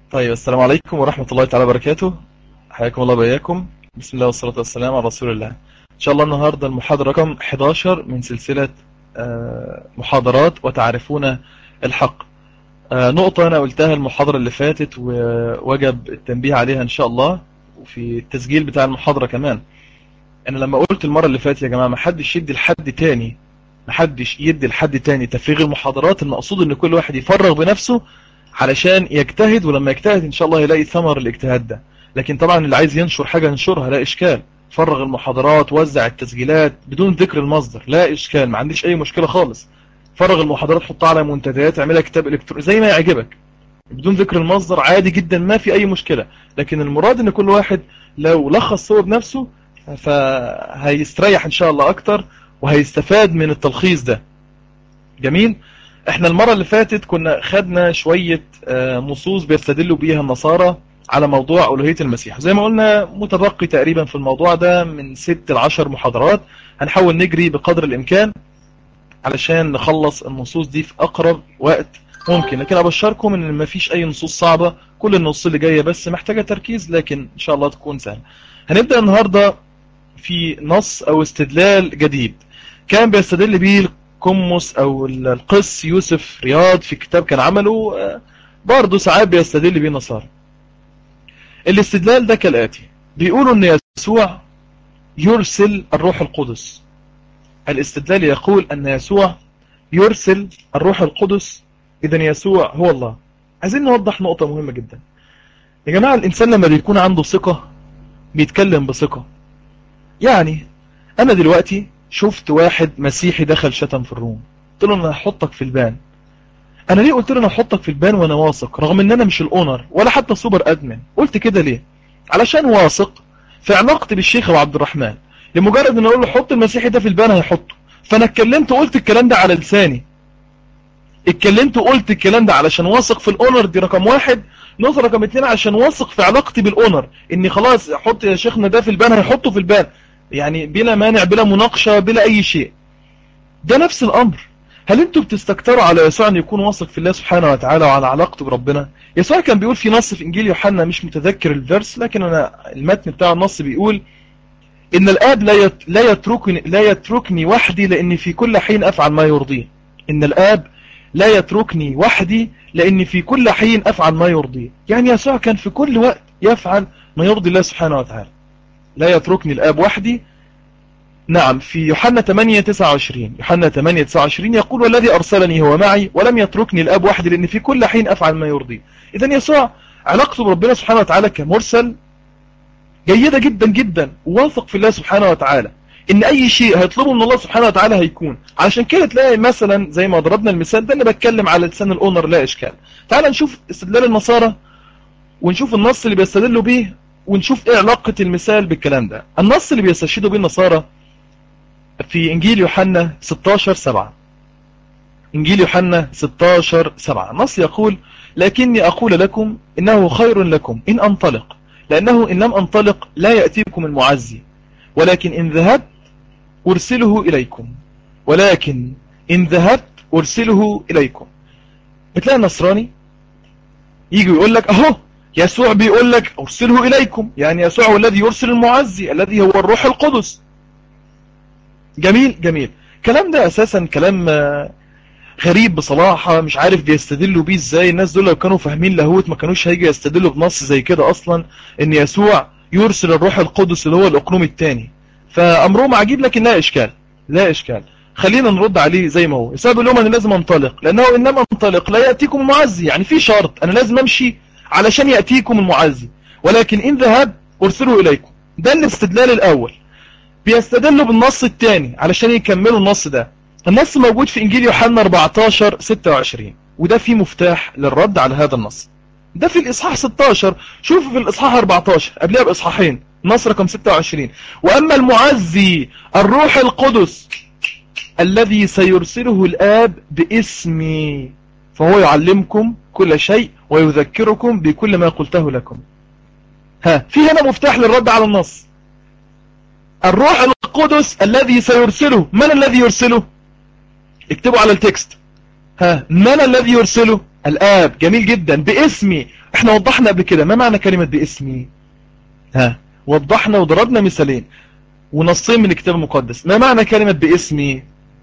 طيب، السلام عليكم ورحمة الله تعالى وبركاته. حياكم الله وبياكم. بسم الله والصلاة والسلام على رسول الله. إن شاء الله النهاردة المحاضرة رقم 11 من سلسلة محاضرات وتعرفون الحق. نقطة أنا قلتها المحاضرة اللي فاتت ووجب التنبيه عليها إن شاء الله، وفي التسجيل بتاع المحاضرة كمان. أنا لما قلت المرة اللي فاتت يا جماعة محدش يدي لحد تاني تفريغ المحاضرات. المقصود إن كل واحد يفرغ بنفسه علشان يجتهد، ولما يجتهد ان شاء الله يلاقي ثمر الاجتهاد ده. لكن طبعا اللي عايز ينشر حاجة ينشرها، لا اشكال. فرغ المحاضرات، وزع التسجيلات بدون ذكر المصدر، لا اشكال، ما عنديش اي مشكلة خالص. فرغ المحاضرات، حطها على منتديات، اعملها كتاب الكتروني زي ما يعجبك بدون ذكر المصدر، عادي جدا، ما في اي مشكلة. لكن المراد ان كل واحد لو لخص هو بنفسه فهيستريح ان شاء الله اكتر، وهيستفاد من التلخيص ده. جميل. احنا المرة اللي فاتت كنا خدنا شوية نصوص بيستدلوا بيها النصارى على موضوع ألوهية المسيح. زي ما قلنا متبقي تقريبا في الموضوع ده من 6 ل 10 محاضرات. هنحاول نجري بقدر الإمكان علشان نخلص النصوص دي في أقرب وقت ممكن. لكن أبشركم إن مفيش أي نصوص صعبة، كل النصوص اللي جاية بس محتاجة تركيز، لكن إن شاء الله تكون سهلة. هنبدأ النهاردة في نص أو استدلال جديد كان بيستدل به قمص أو القس يوسف رياض في كتاب كان عمله، برضه ساعات بيستدل به النصارى. الاستدلال ده كالآتي: بيقولوا أن يسوع يرسل الروح القدس. الاستدلال يقول أن يسوع يرسل الروح القدس، إذن يسوع هو الله. عايزين نوضح نقطة مهمة جدا يا جماعة. الإنسان لما بيكون عنده ثقة بيتكلم بثقة. يعني أنا دلوقتي شفت واحد مسيحي دخل شتم في الروم، قلت له أنا هحطك في البان. أنا ليه قلت له أنا هحطك في البان وأنا واثق، رغم أن أنا مش الأونر ولا حتى سوبر أدمن؟ قلت كده ليه؟ علشان واثق في علاقتي بالشيخ أبو عبد الرحمن. لمجرد أن أقول له حط المسيحي ده في البان هيحطه. فأنا اتكلمت وقلت الكلام ده على لساني، اتكلمت وقلت الكلام ده علشان واثق في الأونر، دي رقم واحد. نقطة رقم 2، عشان واثق في علاقتي بالأونر، إني خلاص حط يا شيخنا ده في البان هيحطه في البان، يعني بلا مانع، بلا مناقشة، بلا أي شيء. ده نفس الأمر. هل انتوا بتستكتروا على يسوع أن يكون واثق في الله سبحانه وتعالى وعلى علاقته بربنا؟ يسوع كان بيقول في نص في إنجيل يوحنا، مش متذكر الفيرس، لكن أنا المتن بتاع النص بيقول إن الآب لا يتركني وحدي، لأني في كل حين أفعل ما يرضيه. إن الآب لا يتركني وحدي لأني في كل حين أفعل ما يرضيه. يعني يسوع كان في كل وقت يفعل ما يرضي الله سبحانه وتعالى. لا يتركني الآب وحدي. نعم، في يوحنا 8:29، يوحنا 8:29 يقول والذي أرسلني هو معي ولم يتركني الآب وحدي لأن في كل حين أفعل ما يرضيه. إذن يسوع علاقته بربنا سبحانه وتعالى كمرسل جيدة جدا جدا، واثق في الله سبحانه وتعالى إن أي شيء هيطلبه من الله سبحانه وتعالى هيكون. علشان كده تلاقي مثلا زي ما ضربنا المثال ده، أنا بتكلم على لسان الأونر لا إشكال. تعال نشوف استدلال النصارى ونشوف النص اللي بيستدلوا به، ونشوف إيه علاقة المثال بالكلام ده. النص اللي بيستشهدوا به النصارى في إنجيل يوحنا 16:7. إنجيل يوحنا 16:7 نص يقول لكني أقول لكم إنه خير لكم إن أنطلق، لأنه إن لم أنطلق لا يأتيكم المعزي، ولكن إن ذهبت أرسله إليكم. ولكن إن ذهبت أرسله إليكم. بتلاقي النصراني يجي يقول لك أهو يسوع بيقول لك أرسله إليكم، يعني يسوع هو الذي يرسل المعزي الذي هو الروح القدس. جميل جميل. كلام ده أساسا كلام غريب بصراحة، مش عارف بيستدلوا بيه ازاي. الناس دول لو كانوا فاهمين لاهوت ما كانوش هيجي يستدلوا بنص زي كده اصلا، ان يسوع يرسل الروح القدس اللي هو الاقنوم الثاني. فامرهم عجيب، لكن لا اشكال، لا اشكال. خلينا نرد عليه زي ما هو. السبب لهم انا لازم انطلق، لانه ان لم انطلق لا ياتيكم المعزي، يعني في شرط انا لازم امشي علشان ياتيكم المعزي. ولكن ان ذهب ارسله اليكم. ده الاستدلال الاول. بيستدلوا بالنص الثاني علشان يكملوا النص ده. النص موجود في إنجيل يوحنا 14:26، وده فيه مفتاح للرد على هذا النص. ده في الإصحاح 16. شوفوا في الإصحاح 14 قبلها بإصحاحين، نص رقم 26: وأما المعزي الروح القدس الذي سيرسله الآب باسمي فهو يعلمكم كل شيء ويذكركم بكل ما قلته لكم. في هنا مفتاح للرد على النص. الروح القدس الذي سيرسله، من الذي يرسله؟ اكتبوا على التكست. من الذي يرسله؟ الآب. جميل جدا. باسمي، احنا وضحنا قبل كده ما معنى كلمة باسمي. وضحنا وضربنا مثالين ونصين من الكتاب المقدس. ما معنى كلمة باسمي؟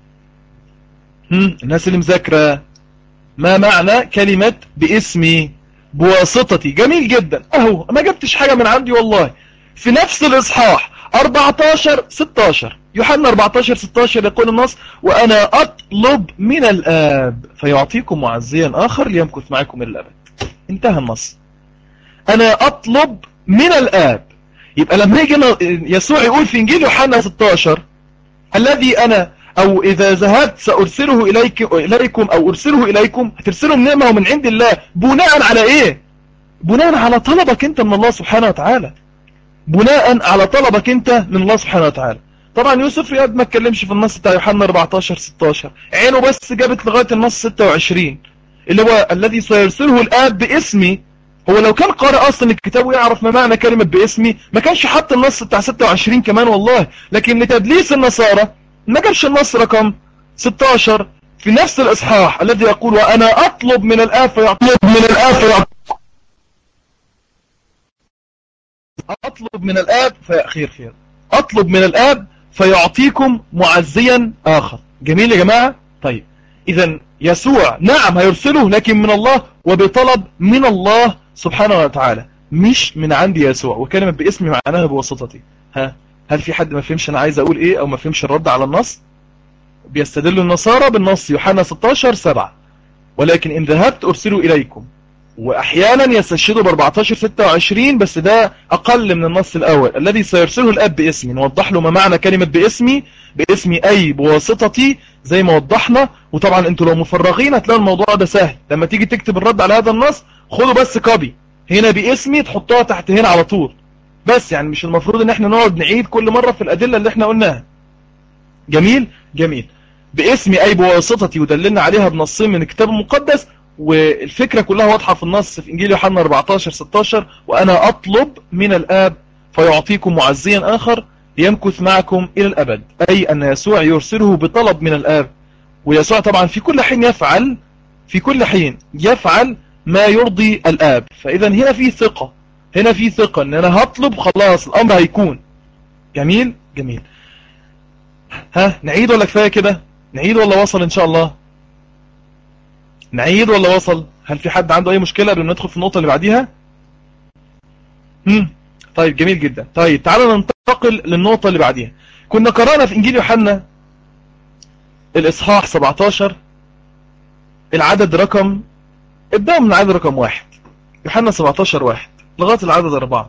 الناس اللي مذاكرة، ما معنى كلمة باسمي؟ بواسطتي. جميل جدا. اهو ما جبتش حاجة من عندي والله. في نفس الإصحاح 14-16 يوحنا 14-16 يقول النص: وأنا أطلب من الآب فيعطيكم معزيا آخر ليمكث معكم إلى الأبد. انتهى النص. أنا أطلب من الآب. يبقى لما يجي يسوع يقول في إنجيل يوحنا 16: الذي أنا أو إذا ذهبت سأرسله إليكم أو أرسله إليكم، هترسله من نعمة ومن عند الله. بناء على إيه؟ بناء على طلبك أنت من الله سبحانه وتعالى. بناء على طلبك أنت من الله سبحانه وتعالى. طبعا يوسف رياض ما اتكلمش في النص بتاع يوحنا 14-16، عينه بس جابت لغاية النص 26 اللي هو الذي سيرسله الآب باسمي. هو لو كان قارئ أصلا الكتاب ويعرف ما معنى كلمة باسمي ما كانش حط النص بتاع 26 كمان والله. لكن لتدليس النصارى ما جابش النص رقم 16 في نفس الإصحاح الذي يقول: وأنا أطلب من الآب فيعطيكم أطلب من الآب خير أطلب من الآب فيعطيكم معزيا آخر. جميل يا جماعة. طيب إذا يسوع نعم هيرسله، لكن من الله وبطلب من الله سبحانه وتعالى، مش من عندي يسوع. وكلمة باسمي معناها بواسطتي. هل في حد ما فهمش أنا عايز أقول إيه أو ما فهمش الرد على النص؟ بيستدل النصارى بالنص يوحنا 16:7: ولكن إن ذهبت أرسله إليكم. وأحيانا يستشهدوا ب 14-26، بس ده أقل من النص الأول: الذي سيرسله الأب باسمي. نوضح له ما معنى كلمة باسمي. باسمي أي بواسطتي زي ما وضحنا. وطبعا أنتوا لو مفرغين هتلاقوا الموضوع ده سهل. لما تيجي تكتب الرد على هذا النص خدوا بس كوبي هنا باسمي تحطها تحت هنا على طول. بس يعني مش المفروض ان احنا نقعد نعيد كل مرة في الأدلة اللي احنا قلناها. جميل جميل. باسمي أي بواسطتي ودللنا عليها بنصين من الكتاب المقدس. والفكرة كلها واضحة في النص في إنجيل يوحنا 14-16: وأنا أطلب من الآب فيعطيكم معزيا آخر ليمكث معكم إلى الأبد. أي أن يسوع يرسله بطلب من الآب. ويسوع طبعا في كل حين يفعل ما يرضي الآب. فإذا هنا في ثقة أن أنا هطلب خلاص الأمر هيكون. جميل جميل. نعيد ولا كفاية كده؟ نعيد ولا وصل إن شاء الله؟ نعيد ولا وصل؟ هل في حد عنده أي مشكلة قبل ما ندخل في النقطة اللي بعديها؟ طيب جميل جدا. طيب تعالوا ننتقل للنقطة اللي بعديها. كنا قرأنا في إنجيل يوحنا الإصحاح 17 العدد رقم، ابدأوا من العدد رقم 1. يوحنا 17:1 لغاية العدد 4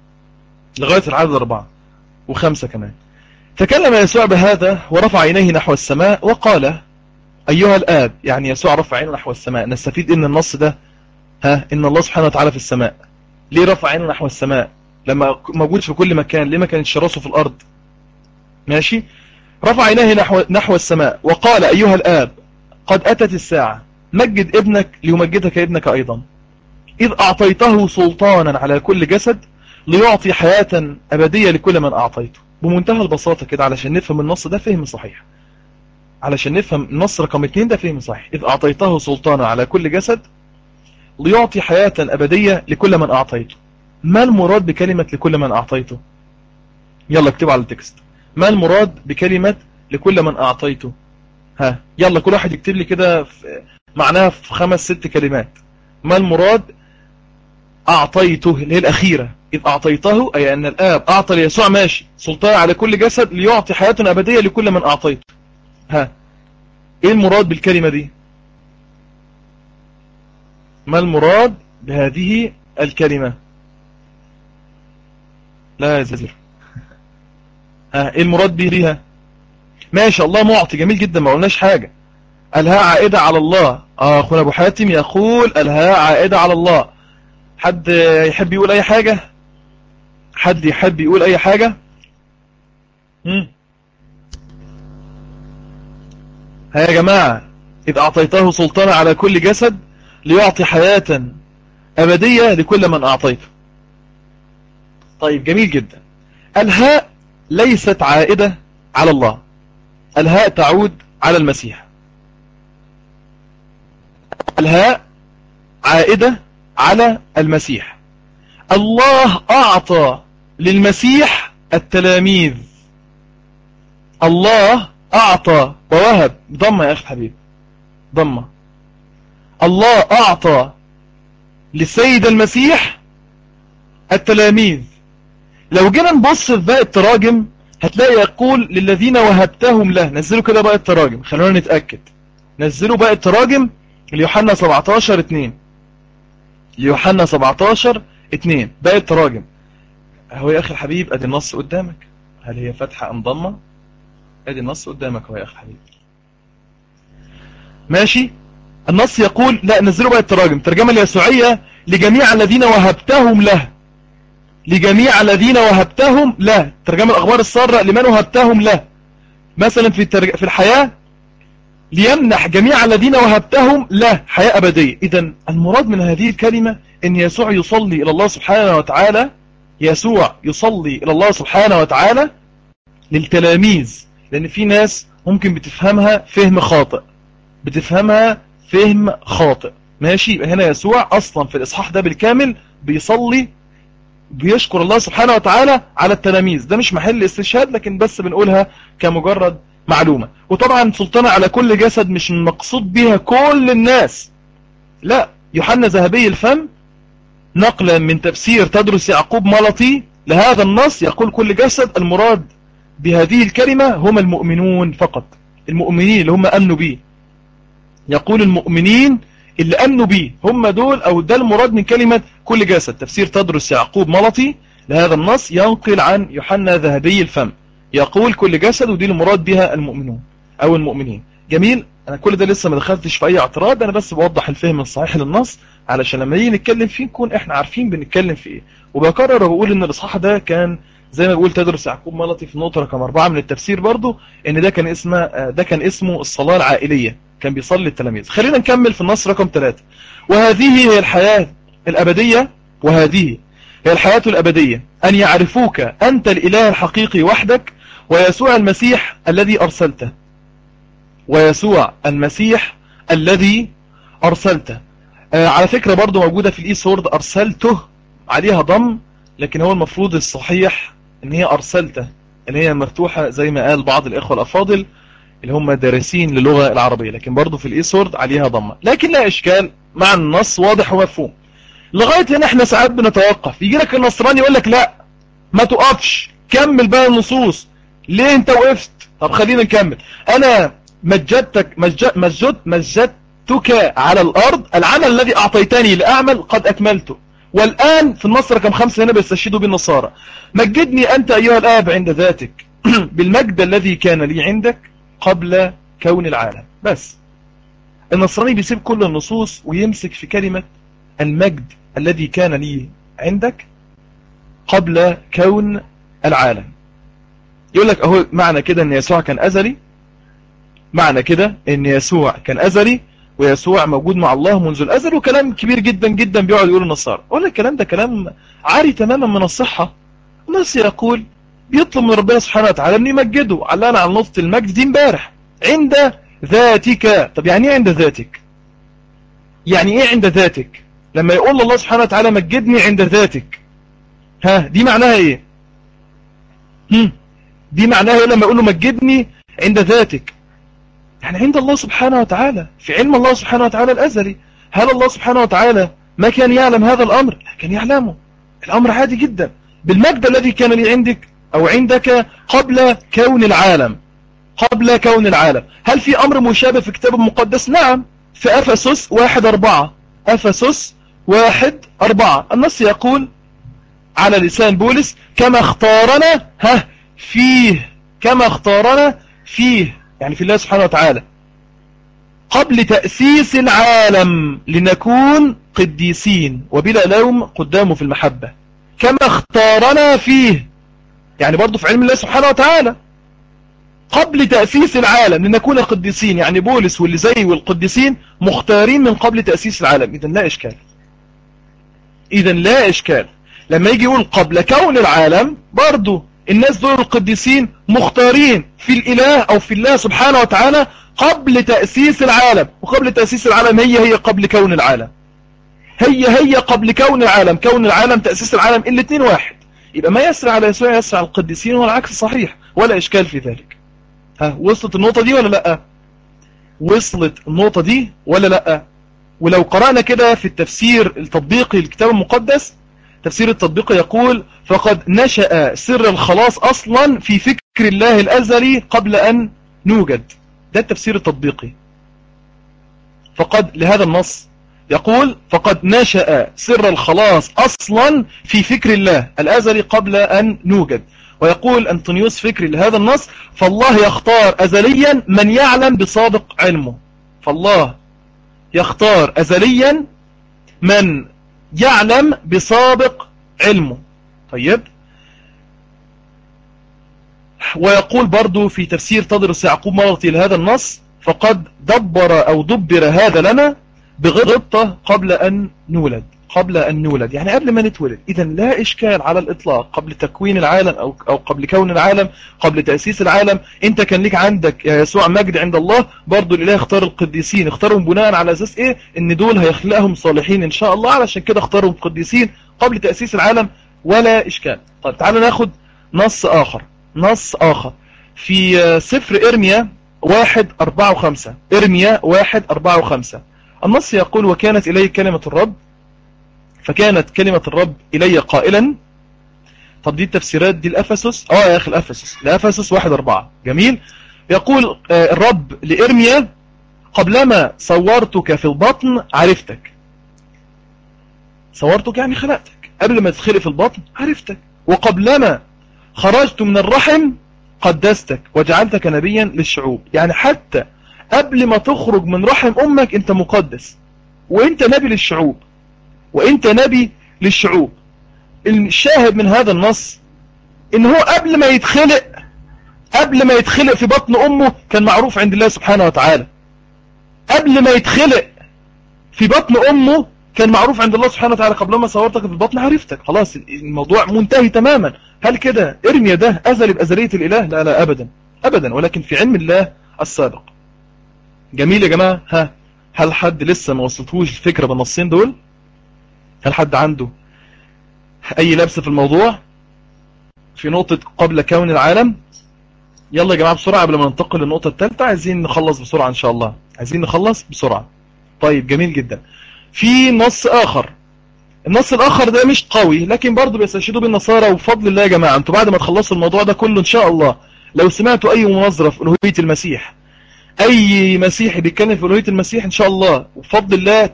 و5 كمان. تكلم يسوع بهذا ورفع عينيه نحو السماء وقال: أيها الآب. يعني يسوع رفع عينه نحو السماء. نستفيد إن النص ده إن الله سبحانه وتعالى في السماء. ليه رفع عينه نحو السماء لما موجود في كل مكان؟ ليه ما كانش راسه في الأرض؟ ماشي. رفع عينيه نحو السماء وقال: أيها الآب، قد أتت الساعة، مجد ابنك ليمجدك ابنك أيضا، إذ أعطيته سلطانا على كل جسد ليعطي حياة أبدية لكل من أعطيته. بمنتهى البساطة كده علشان نفهم النص ده فهم صحيح. علشان نفهم النص رقم 2 ده فهم صحيح. إذ أعطيته سلطانا على كل جسد ليعطي حياة أبدية لكل من أعطيته. ما المراد بكلمة لكل من أعطيته؟ يلا اكتبوا على التكست. ما المراد بكلمة لكل من أعطيته؟ يلا كل واحد يكتب لي كده معناها في 5-6 كلمات. ما المراد أعطيته اللي هي الأخيرة؟ إذ أعطيته أي أن الآب أعطى ليسوع ماشي سلطان على كل جسد ليعطي حياة أبدية لكل من أعطيته. إيه المراد بالكلمة دي؟ ما المراد بهذه الكلمة؟ لا يزير. إيه المراد بها؟ ماشي. الله معطي. جميل جدا. ما قلناش حاجة. الها عائدة على الله. أخونا أبو حاتم يقول الها عائدة على الله. حد يحب يقول أي حاجة؟ حد يحب يقول أي حاجة؟ يا جماعة، إذ أعطيته سلطانا على كل جسد ليعطي حياة أبدية لكل من أعطيته. طيب جميل جدا. الهاء ليست عائدة على الله. الهاء تعود على المسيح. الهاء عائدة على المسيح. الله أعطى للمسيح التلاميذ. الله أعطى ووهب، ضمة يا أخي حبيب، ضمة. الله أعطى للسيد المسيح التلاميذ. لو جينا نبص في باقي التراجم هتلاقي يقول للذين وهبتهم له. نزلوا كده باقي التراجم، خلونا نتأكد. نزلوا باقي التراجم ليوحنا 17:2. ليوحنا 17:2 باقي التراجم اهو يا اخي الحبيب. ادي النص قدامك، هل هي فتحة ام ضمة؟ ادي النص قدامك اهو يا اخي الحبيب. ماشي. النص يقول، لا نزلوا باقي التراجم. ترجمة اليسوعية لجميع الذين وهبتهم له. لجميع الذين وهبتهم له. ترجمة الأخبار السارة لمن وهبتهم له. مثلا في الحياة ليمنح جميع الذين وهبتهم له حياة أبدية. إذن المراد من هذه الكلمة أن يسوع يصلي إلى الله سبحانه وتعالى. يسوع يصلي إلى الله سبحانه وتعالى للتلاميذ، لأن في ناس ممكن بتفهمها فهم خاطئ. بتفهمها فهم خاطئ. ماشي. هنا يسوع أصلا في الإصحاح ده بالكامل بيصلي، بيشكر الله سبحانه وتعالى على التلاميذ. ده مش محل استشهاد، لكن بس بنقولها كمجرد معلومة. وطبعا سلطنة على كل جسد مش مقصود بها كل الناس، لا. يوحنا ذهبي الفم نقلا من تفسير تدرس يعقوب ملطي لهذا النص يقول كل جسد. المراد بهذه الكلمة هم المؤمنون فقط. المؤمنين اللي هم أمنوا به. يقول المؤمنين اللي أمنوا به هم دول، أو ده المراد من كلمة كل جسد. تفسير تدرس يعقوب ملطي لهذا النص ينقل عن يوحنا ذهبي الفم يقول كل جسد، ودي المراد بها المؤمنون أو المؤمنين. جميل. أنا كل ده لسه ما دخلتش في أي اعتراض، أنا بس بوضح الفهم الصحيح للنص علشان لما نيجي نتكلم فيه نكون إحنا عارفين بنتكلم في إيه. وبكرر وبقول إن الإصحاح ده كان زي ما بقول تدرس يعقوب ملطي في النقطة رقم 4 من التفسير برضو، إن ده كان اسمه الصلاة العائلية، كان بيصلي التلاميذ. خلينا نكمل في النص رقم 3. وهذه هي الحياة الأبدية. وهذه هي الحياة الأبدية أن يعرفوك أنت الإله الحقيقي وحدك ويسوع المسيح الذي أرسلته. ويسوع المسيح الذي أرسلته. على فكرة برضو موجودة في الإيسورد أرسلته عليها ضم، لكن هو المفروض الصحيح ان هي أرسلته، ان هي مفتوحة زي ما قال بعض الإخوة الأفاضل اللي هم دارسين للغة العربية، لكن برضو في الإيسورد عليها ضمة. لكن لا إشكال، مع النص واضح ومفهوم. لغاية هنا احنا ساعات بنتوقف. يجي لك النصراني يقول لك لا ما تقفش، كمل بقى النصوص. ليه انت وقفت؟ طب خلينا نكمل. انا مجدتك على الارض، العمل الذي اعطيتني لاعمل قد اكملته. والان في النص رقم 5 هنا بيستشهدوا بالنصارى. مجدني انت ايها الاب عند ذاتك بالمجد الذي كان لي عندك قبل كون العالم. بس النصراني بيسيب كل النصوص ويمسك في كلمة المجد الذي كان لي عندك قبل كون العالم. يقول لك اهو معنى كده ان يسوع كان ازلي. معنى كده ان يسوع كان ازلي ويسوع موجود مع الله منذ الازل. وكلام كبير جدا جدا بيقعد يقول النصارى. اقول لك الكلام ده كلام عاري تماما من الصحة. الناس يقول بيطلب من ربنا سبحانه وتعالى ان يمجده. علقنا على نقطة المجد دي امبارح. عند ذاتك. طب يعني ايه عند ذاتك؟ يعني ايه عند ذاتك؟ لما يقول الله سبحانه وتعالى مجدني عند ذاتك، ها دي معناها ايه؟ دي معناها ايه لما يقول له مجدني عند ذاتك؟ يعني عند الله سبحانه وتعالى، في علم الله سبحانه وتعالى الازلي. هل الله سبحانه وتعالى ما كان يعلم هذا الامر؟ كان يعلمه. الامر عادي جدا. بالمجد الذي كان لي عندك او عندك قبل كون العالم. قبل كون العالم. هل في امر مشابه في الكتاب المقدس؟ نعم، في افسس 1:4. افسس 1:4 النص يقول على لسان بولس كما اختارنا فيه. كما اختارنا فيه يعني في الله سبحانه وتعالى قبل تأسيس العالم لنكون قديسين وبلا لوم قدامه في المحبة. كما اختارنا فيه يعني برضو في علم الله سبحانه وتعالى قبل تأسيس العالم لنكون قديسين. يعني بولس واللي زي والقديسين مختارين من قبل تأسيس العالم. إذن لا إشكال. إذن لا إشكال لما يجي يقول قبل كون العالم، برضو الناس دول القديسين مختارين في الإله أو في الله سبحانه وتعالى قبل تأسيس العالم. وقبل تأسيس العالم هي قبل كون العالم. هي قبل كون العالم، كون العالم، تأسيس العالم، الاثنين واحد. يبقى ما يسري على يسوع يسري على القديسين، والعكس صحيح، ولا إشكال في ذلك. ها، وصلت النقطة دي ولا لأ؟ وصلت النقطة دي ولا لأ؟ ولو قرأنا كده في التفسير التطبيقي للكتاب المقدس، تفسير التطبيقي يقول: فقد نشأ سر الخلاص أصلا في فكر الله الأزلي قبل أن نوجد. ده التفسير التطبيقي. فقد لهذا النص يقول: فقد نشأ سر الخلاص أصلا في فكر الله الأزلي قبل أن نوجد. ويقول أنطونيوس فكري لهذا النص: فالله يختار أزليا من يعلم بسابق علمه. فالله يختار أزليا من يعلم بسابق علمه. طيب، ويقول برضو في تفسير تدرس يعقوب مرضي لهذا النص: فقد دبر هذا لنا بغبطة قبل أن نولد. قبل أن نولد يعني قبل ما نتولد. إذا لا إشكال على الإطلاق، قبل تكوين العالم أو قبل كون العالم، قبل تأسيس العالم، أنت كان لك عندك يا يسوع مجد عند الله. برضو الإله اختار القديسين، اختارهم بناء على أساس إيه؟ إن دول هيخلقهم صالحين إن شاء الله، علشان كده اختارهم قديسين قبل تأسيس العالم، ولا إشكال. طيب تعالوا ناخد نص آخر في سفر إرميا 1:4-5. إرميا 1:4-5. النص يقول: وكانت إلي كلمة الرب، فكانت كلمة الرب إلي قائلا. طب دي التفسيرات دي الأفسس، يا أخي الأفسس 1:4. جميل. يقول الرب لإرميا: قبلما صورتك في البطن عرفتك. صورتك يعني خلقتك، قبل ما تدخلي في البطن عرفتك. وقبلما خرجت من الرحم قدستك وجعلتك نبيا للشعوب. يعني حتى قبل ما تخرج من رحم أمك أنت مقدس، وأنت نبي للشعوب، وأنت نبي للشعوب. الشاهد من هذا النص إن هو قبل ما يتخلق في بطن أمه كان معروف عند الله سبحانه وتعالى. قبل ما يتخلق في بطن أمه كان معروف عند الله سبحانه وتعالى: قبل ما صورتك في البطن عرفتك. خلاص الموضوع منتهي تماما. هل كده إرميا ده أزل بأزلية الإله؟ لا لا أبدا أبدا، ولكن في علم الله السابق. جميل يا جماعة. هل حد لسه ما وصلتوش الفكرة بالنصين دول؟ هل حد عنده أي لبس في الموضوع في نقطة قبل كون العالم؟ يلا يا جماعة بسرعة قبل ما ننتقل للنقطة الثالثة، عايزين نخلص بسرعة إن شاء الله، عايزين نخلص بسرعة. طيب جميل جدا. في نص آخر، النص الآخر ده مش قوي لكن برضه بيستشهدوا بالنصارى. وبفضل الله يا جماعة انتوا بعد ما تخلصوا الموضوع ده كله إن شاء الله، لو سمعتوا أي مناظرة في ألوهية المسيح، أي مسيحي بيتكلم في ألوهية المسيح، إن شاء الله وبفضل الله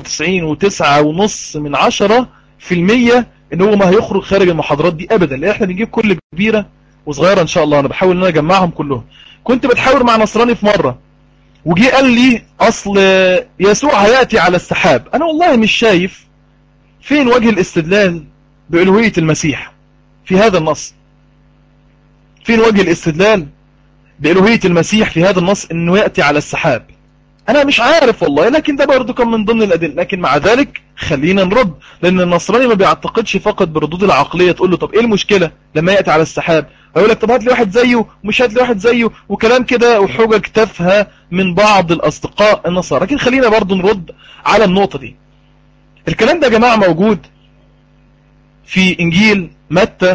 99.9% إن هو ما هيخرج خارج المحاضرات دي أبدا، لأن إحنا بنجيب كل كبيرة وصغيرة إن شاء الله. أنا بحاول إن أنا أجمعهم كلهم. كنت بتحاور مع نصراني في مرة وجي قال لي: أصل يسوع هيأتي على السحاب. أنا والله مش شايف فين وجه الاستدلال بألوهية المسيح في هذا النص. فين وجه الاستدلال بألوهية المسيح في هذا النص إنه يأتي على السحاب؟ أنا مش عارف والله، لكن ده برضو كان من ضمن الأدلة. لكن مع ذلك خلينا نرد، لأن النصراني ما بيعتقدش فقط بردود العقلية. تقول له: طب إيه المشكلة لما يأتي على السحاب؟ هيقول لك: طب هات لي واحد زيه، ومش هات لي واحد زيه، وكلام كده وحجج تافهة من بعض الأصدقاء النصارى. لكن خلينا برضو نرد على النقطة دي. الكلام ده يا جماعة موجود في إنجيل متى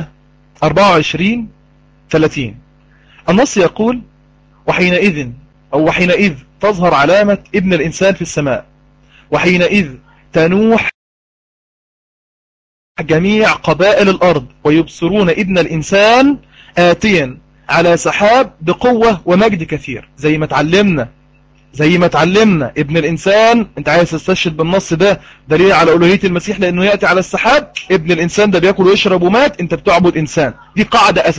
24:30. النص يقول: وحينئذ تظهر علامة ابن الإنسان في السماء، وحينئذ تنوح جميع قبائل الأرض، ويبصرون ابن الإنسان آتيا على سحاب بقوة ومجد كثير. زي ما اتعلمنا ابن الإنسان. انت عايز تستشهد بالنص ده دليل على ألوهية المسيح لأنه يأتي على السحاب. ابن الإنسان ده بيأكل ويشرب ومات، انت بتعبد إنسان. دي قاعدة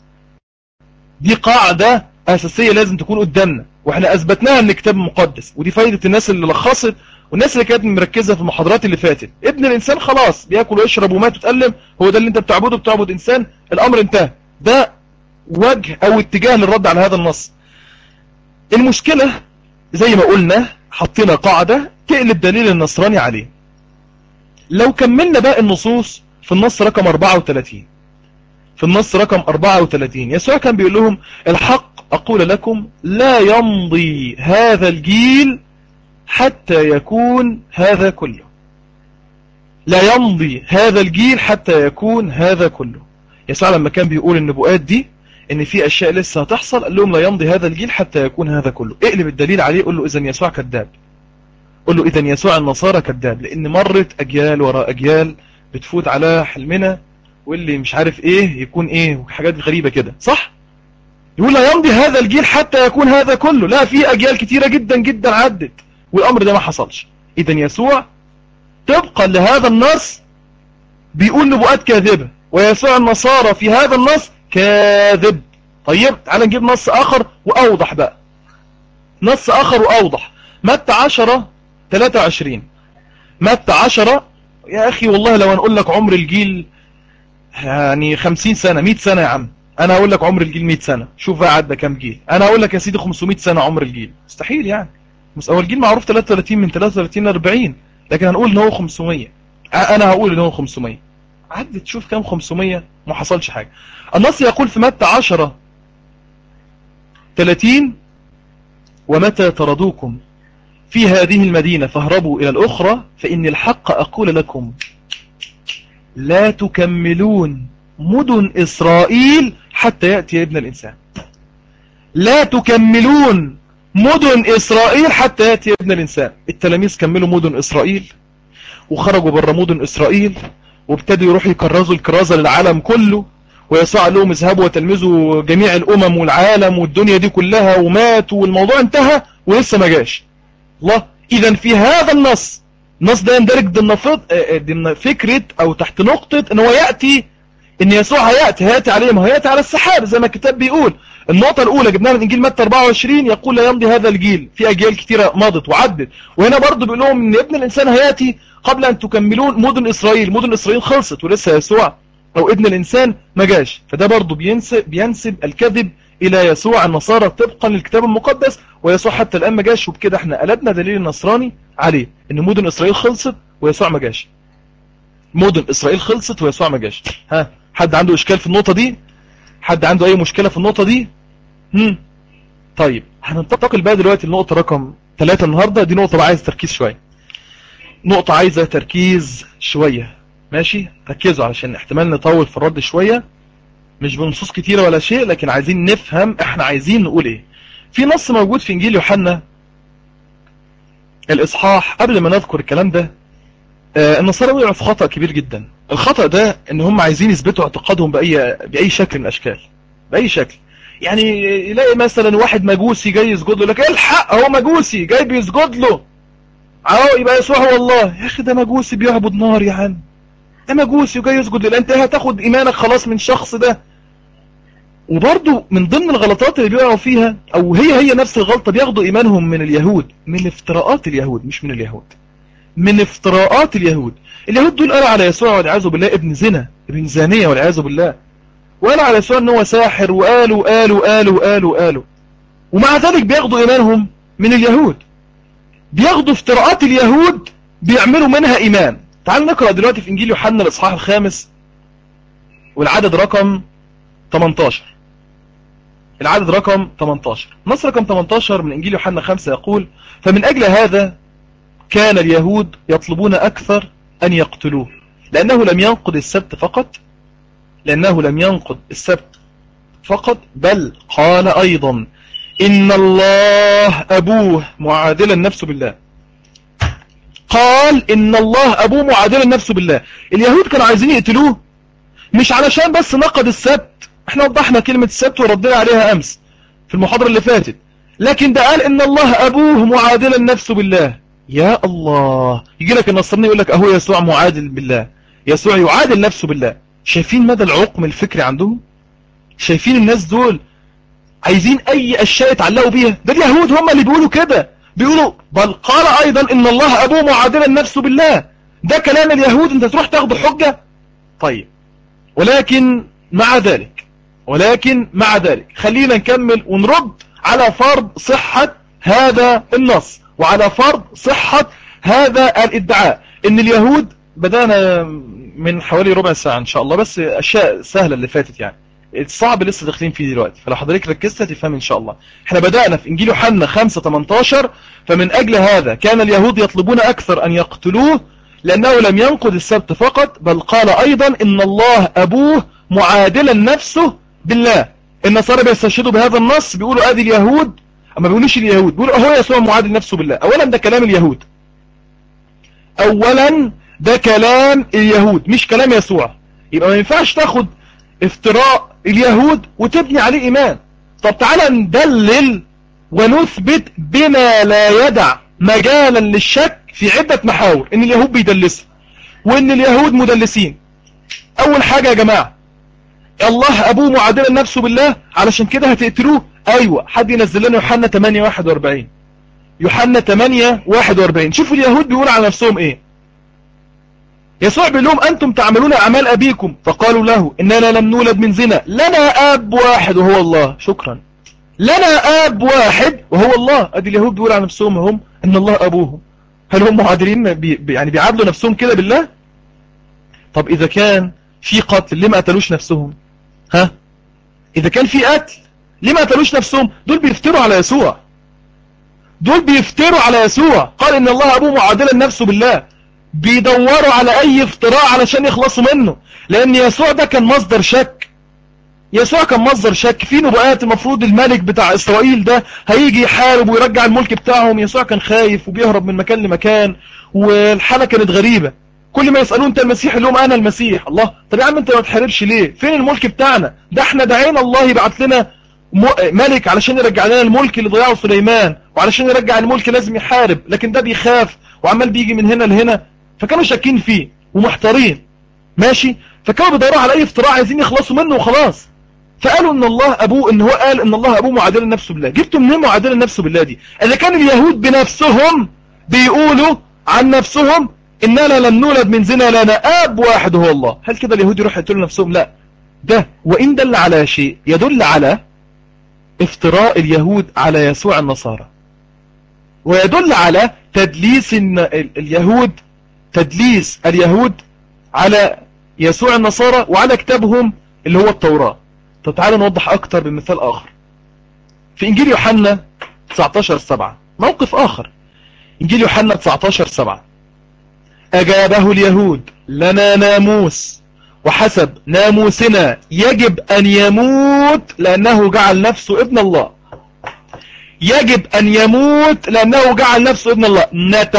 أساسية لازم تكون قدامنا، واحنا أثبتناها من الكتاب المقدس. ودي فايدة الناس اللي لخصت والناس اللي كانت مركزة في المحاضرات اللي فاتت. ابن الإنسان خلاص بيأكل ويشرب ومات وتألم، هو ده اللي انت بتعبد إنسان. الأمر انتهى. ده وجه أو اتجاه للرد على هذا النص. المشكلة زي ما قلنا حطينا قاعدة تقلب دليل النصراني عليه. لو كملنا باقي النصوص في النص رقم 34، يسوع كان بيقول لهم: الحق أقول لكم لا يمضي هذا الجيل حتى يكون هذا كله. لا يمضي هذا الجيل حتى يكون هذا كله. يسوع لما كان بيقول النبوءات دي ان في اشياء لسه هتحصل، قال لهم لا يمضي هذا الجيل حتى يكون هذا كله. اقلب الدليل عليه، قول له اذا يسوع كذاب، قول له اذا يسوع النصارى كذاب، لان مرت اجيال وراء اجيال بتفوت على حلمنا، واللي مش عارف ايه يكون ايه وحاجات غريبة كده، صح؟ يقول لا يمضي هذا الجيل حتى يكون هذا كله. لا، في اجيال كتيرة جدا جدا عدت والامر ده ما حصلش. اذا يسوع طبقا لهذا النص بيقول نبوءات كاذبة، ويسوع النصارى في هذا النص كاذب. طيب تعال نجيب نص اخر واوضح بقى، نص اخر واوضح. متى 10:23. متى 10. يا اخي والله لو هنقول لك عمر الجيل يعني 50 سنة 100 سنة يا عم، انا هقول لك عمر الجيل 100 سنة، شوف بقى عدى كام جيل. انا هقول لك يا سيدي 500 سنة عمر الجيل، مستحيل يعني. اول جيل معروف 33، من 33 ل 40، لكن هنقول ان هو 500. انا هقول ان هو 500. عدت تشوف كام 500، ما حصلش حاجة. النص يقول في متى 10:30: ومتى طردوكم في هذه المدينة فاهربوا إلى الأخرى، فإن الحق أقول لكم لا تكملون مدن إسرائيل حتى يأتي ابن الإنسان. لا تكملون مدن إسرائيل حتى يأتي ابن الإنسان. التلاميذ كملوا مدن إسرائيل وخرجوا بره مدن إسرائيل وابتدوا يروحوا يكرزوا الكرازة للعالم كله، ويسوع قال لهم اذهبوا وتلمذوا جميع الأمم والعالم والدنيا دي كلها، وماتوا والموضوع انتهى ولسه ما جاش. الله. إذا في هذا النص ده يندرج ضمن فكرة أو تحت نقطة ان هو يأتي، ان يسوع هيأتي عليه، ما هيأتي على السحاب زي ما الكتاب بيقول. النقطة الأولى جبناها من إنجيل متى 24، يقول لا يمضي هذا الجيل. في أجيال كتيرة مضت وعدت، وهنا برضو بيقول لهم إن ابن الإنسان هيأتي قبل أن تكملون مدن إسرائيل. مدن إسرائيل خلصت ولسه يسوع أو ابن الإنسان ما جاش. فده برضو بينسب الكذب إلى يسوع النصارى طبقا للكتاب المقدس، ويسوع حتى الآن ما جاش. وبكده احنا قلبنا دليل النصراني عليه إن مدن إسرائيل خلصت ويسوع ما جاش. مدن إسرائيل خلصت ويسوع ما جاش. ها، حد عنده إشكال في النقطة دي؟ حد عنده أي مشكلة في النقطة دي؟ طيب هننتقل بقى دلوقتي النقطة رقم 3 النهاردة. دي نقطة بقى عايزة تركيز شوية، نقطة عايزة تركيز شوية، ماشي؟ ركزوا علشان احتمال نطول في الرد شوية، مش بنصوص كتيرة ولا شيء، لكن عايزين نفهم احنا عايزين نقول ايه. في نص موجود في انجيل يوحنا الاصحاح، قبل ما نذكر الكلام ده، النصارى وقعوا في خطأ كبير جدا. الخطأ ده ان هم عايزين يثبتوا اعتقادهم بأي شكل من الاشكال، بأي شكل. يعني يلاقي مثلا واحد مجوسي جاي يسجد له، لك الحق هو مجوسي جاي بيسجد له، يبقى يسوع هو الله. يا اخي ده مجوسي بيعبد نار يا عم، ده مجوسي وجاي يسجد له، انت هتاخد ايمانك خلاص من الشخص ده. وبرضو من ضمن الغلطات اللي بيقعوا فيها، او هي نفس الغلطة، بياخدوا ايمانهم من اليهود، من افتراءات اليهود، مش من اليهود، من افتراءات اليهود. اليهود دول قالوا على يسوع والعياذ بالله ابن زنا، ابن زانية والعياذ بالله، وقالوا على يسوع ان هو ساحر، وقالوا ومع ذلك بياخدوا ايمانهم من اليهود، بياخدوا افتراءات اليهود بيعملوا منها ايمان. تعال نقرأ دلوقتي في انجيل يوحنا الاصحاح 5 والعدد رقم 18. العدد رقم 18، نص رقم 18 من انجيل يوحنا 5 يقول: فمن اجل هذا كان اليهود يطلبون اكثر ان يقتلوه، لانه لم ينقض السبت فقط، بل قال ايضا ان الله ابوه معادلا نفسه بالله. قال ان الله ابوه معادلا نفسه بالله. اليهود كانوا عايزين يقتلوه مش علشان بس نقض السبت، احنا وضحنا كلمة السبت وردنا عليها امس في المحاضرة اللي فاتت، لكن ده قال ان الله ابوه معادلا نفسه بالله. يا الله، يجي لك النصراني يقول لك اهو يسوع معادل بالله، يسوع يعادل نفسه بالله. شايفين مدى العقم الفكري عندهم؟ شايفين الناس دول عايزين اي اشياء يتعلقوا بيها؟ ده اليهود هم اللي بيقولوا كده، بيقولوا بل قال ايضا ان الله ابوه معادلا نفسه بالله. ده كلام اليهود، انت تروح تاخده حجة؟ طيب، ولكن مع ذلك خلينا نكمل ونرد على فرض صحة هذا النص، وعلى فرض صحة هذا الادعاء. ان اليهود، بدأنا من حوالي ربع ساعة ان شاء الله، بس اشياء سهلة اللي فاتت يعني، الصعب لسه داخلين فيه دلوقتي، فلو حضرتك ركزت هتفهم ان شاء الله. احنا بدأنا في انجيل يوحنا 5:18: فمن اجل هذا كان اليهود يطلبون اكثر ان يقتلوه، لأنه لم ينقض السبت فقط، بل قال أيضا إن الله أبوه معادلا نفسه بالله. النصارى بيستشهدوا بهذا النص، بيقولوا ادي اليهود، اما بيقولوش اليهود، بيقولوا هو يسوع معادل نفسه بالله. اولا ده كلام اليهود، اولا ده كلام اليهود مش كلام يسوع. يبقى ما ينفعش تاخد افتراء اليهود وتبني عليه ايمان. طب تعالى ندلل ونثبت بما لا يدع مجالا للشك في عدة محاور ان اليهود بيدلسوا وان اليهود مدلسين. اول حاجة يا جماعة، الله ابوه معادلا نفسه بالله، علشان كده هتقتلوه. ايوه، حد ينزل لنا يوحنا 8:41. يوحنا 8:41. شوفوا اليهود بيقول على نفسهم ايه. يسوع بيقول لهم انتم تعملون اعمال ابيكم، فقالوا له اننا لم نولد من زنا، لنا اب واحد وهو الله. شكرا، لنا اب واحد وهو الله. ادي اليهود بيقول على نفسهم هم ان الله ابوهم. هل هم معادلين يعني بيعادلوا نفسهم كده بالله؟ طب اذا كان في قتل ليه ما قتلوش نفسهم؟ ها، اذا كان في قتل ليه ما قتلوش نفسهم؟ دول بيفتروا على يسوع، دول بيفتروا على يسوع. قال ان الله ابوه معادلا نفسه بالله. بيدوروا على اي افتراء علشان يخلصوا منه، لان يسوع ده كان مصدر شك. يسوع كان مصدر شك في نبوءات. المفروض الملك بتاع اسرائيل ده هيجي يحارب ويرجع الملك بتاعهم. يسوع كان خايف وبيهرب من مكان لمكان، والحالة كانت غريبة. كل ما يسألون انت المسيح، يقول لهم انا المسيح. الله، طب يا عم انت ما تحاربش ليه؟ فين الملك بتاعنا ده؟ احنا دعينا الله يبعت لنا ملك علشان يرجع لنا الملك اللي ضيعه سليمان، وعلشان يرجع الملك لازم يحارب، لكن ده بيخاف وعمال بيجي من هنا لهنا. فكانوا شاكين فيه ومحتارين، ماشي. فكانوا بيدوروا على اي افتراء عايزين يخلصوا منه وخلاص. فقالوا ان الله ابوه، ان هو قال ان الله ابوه معادل نفسه بالله. جبتوا منين معادل نفسه بالله دي؟ اذا كان اليهود بنفسهم بيقولوا عن نفسهم اننا لم نولد من زنا، لنا اب واحد هو الله. هل كده اليهود يروحوا يقولوا لنفسهم؟ لا، ده وان دل على شيء يدل على افتراء اليهود على يسوع النصارى، ويدل على تدليس اليهود، تدليس اليهود على يسوع النصارى وعلى كتابهم اللي هو التوراة. طب تعالوا نوضح اكتر بمثال اخر. في انجيل يوحنا 19:7 موقف اخر. انجيل يوحنا 19:7: اجابه اليهود لنا ناموس، وحسب ناموسنا يجب ان يموت لانه جعل نفسه ابن الله. يجب ان يموت لانه جعل نفسه ابن الله.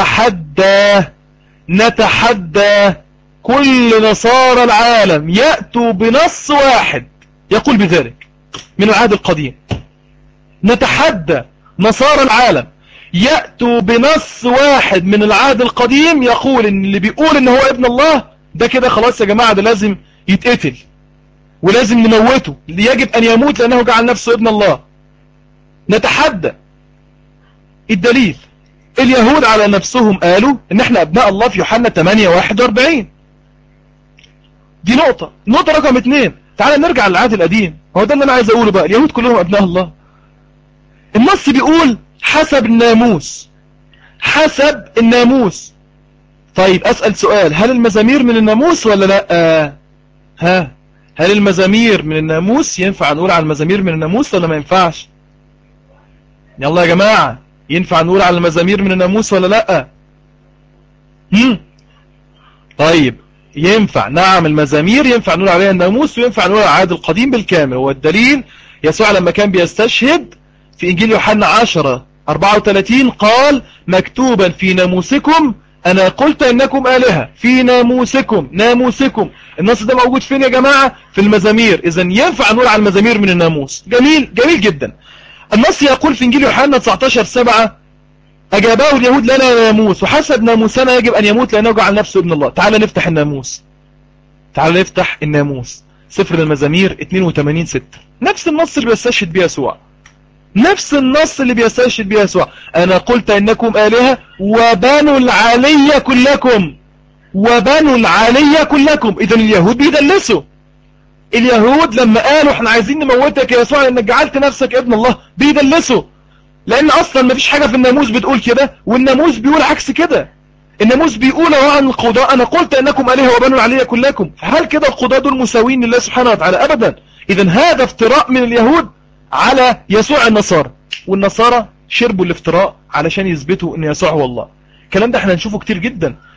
نتحدى كل نصارى العالم يأتوا بنص واحد يقول بذلك من العهد القديم. نتحدى نصارى العالم يأتوا بنص واحد من العهد القديم يقول ان اللي بيقول ان هو ابن الله ده كده خلاص يا جماعة، ده لازم يتقتل ولازم نموته، يجب ان يموت لانه جعل نفسه ابن الله. نتحدى. الدليل اليهود على نفسهم قالوا ان احنا ابناء الله في يوحنا 8:41. دي نقطة رقم 2. تعال نرجع للعهد القديم، هو ده اللي انا عايز اقوله بقى. اليهود كلهم ابناء الله. النص بيقول حسب الناموس، حسب الناموس. طيب اسأل سؤال، هل المزامير من الناموس ولا لا؟ هل المزامير من الناموس؟ ينفع نقول على المزامير من الناموس ولا ما ينفعش؟ يلا يا جماعة، ينفع نقول على المزامير من الناموس ولا لا؟ طيب ينفع. نعم، المزامير ينفع نقول عليها الناموس، وينفع نقول على العهد القديم بالكامل. والدليل يسوع لما كان بيستشهد في انجيل يوحنا 10:34 قال مكتوبا في ناموسكم انا قلت انكم آلهة. في ناموسكم، ناموسكم. النص ده موجود فين يا جماعة؟ في المزامير. اذا ينفع نقول على المزامير من الناموس. جميل، جميل جدا. النص يقول في انجيل يوحنا 19:7: اجابه اليهود لنا ناموس، وحسب ناموسنا يجب ان يموت لانه جعل نفسه ابن الله. تعال نفتح الناموس، تعال نفتح الناموس، سفر المزامير 82:6. نفس النص اللي بيستشهد بيه يسوع، نفس النص اللي بيستشهد بيه يسوع. انا قلت انكم آلهة وبنو العلي كلكم، وبنو العلي كلكم. اذا اليهود بيدلسوا. اليهود لما قالوا احنا عايزين نموتك يا يسوع لانك جعلت نفسك ابن الله، بيدلسوا، لان اصلا مفيش حاجة في الناموس بتقول كده، والناموس بيقول عكس كده. الناموس بيقول عن القضاء انا قلت انكم آلهة وبنو العلي كلكم. فهل كده القضاء دول مساوين لله سبحانه وتعالى؟ ابدا. اذا هذا افتراء من اليهود على يسوع النصارى، والنصارى شربوا الافتراء علشان يثبتوا ان يسوع هو الله. الكلام ده احنا هنشوفه كتير جدا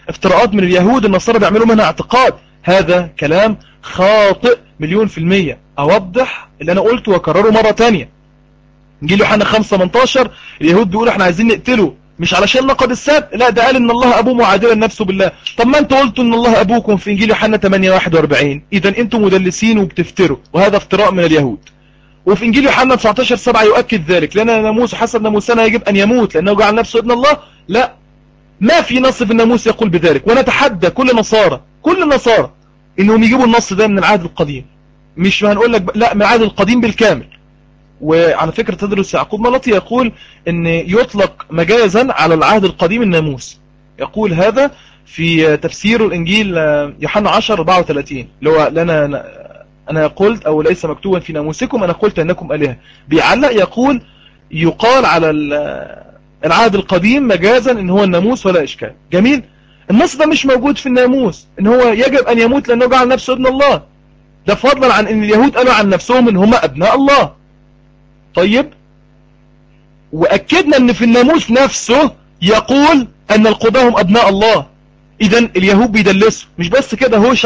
افتراءات من اليهود، النصارى بيعملوا منها اعتقاد. هذا كلام خاطئ 100%. اوضح اللي انا قلته واكرره مرة تانية. انجيل يوحنا 5:18 اليهود بيقولوا احنا عايزين نقتله مش علشان نقض السبت، لا ده قال ان الله ابوه معادلا نفسه بالله. طب ما انتوا قلتوا ان الله ابوكم في انجيل يوحنا 8:41. اذا انتم مدلسين وبتفتروا، وهذا افتراء من اليهود. وفي انجيل يوحنا 19:7 يؤكد ذلك، لان ناموس حسب ناموسنا يجب ان يموت لانه جعل نفسه ابن الله. لا، ما في نص في الناموس يقول بذلك. ونتحدى كل النصارى انهم يجيبوا النص ده من العهد القديم. مش هنقول لك لا، من العهد القديم بالكامل. وعلى فكرة تدرس يعقوب ملطي يقول ان يطلق مجازا على العهد القديم الناموس، يقول هذا في تفسير الانجيل يوحنا 10:34 اللي هو لنا انا قلت او ليس مكتوبا في ناموسكم انا قلت انكم الهه. بيعلق يقول يقال على العهد القديم مجازا ان هو الناموس ولا اشكال. جميل. النص ده مش موجود في الناموس ان هو يجب ان يموت لانه جعل نفسه ابن الله، ده فضلا عن ان اليهود قالوا عن نفسهم ان هم ابناء الله. طيب، واكدنا ان في الناموس نفسه يقول ان القضاة هم ابناء الله. اذا اليهود بيدلسوا. مش بس كده، هوشع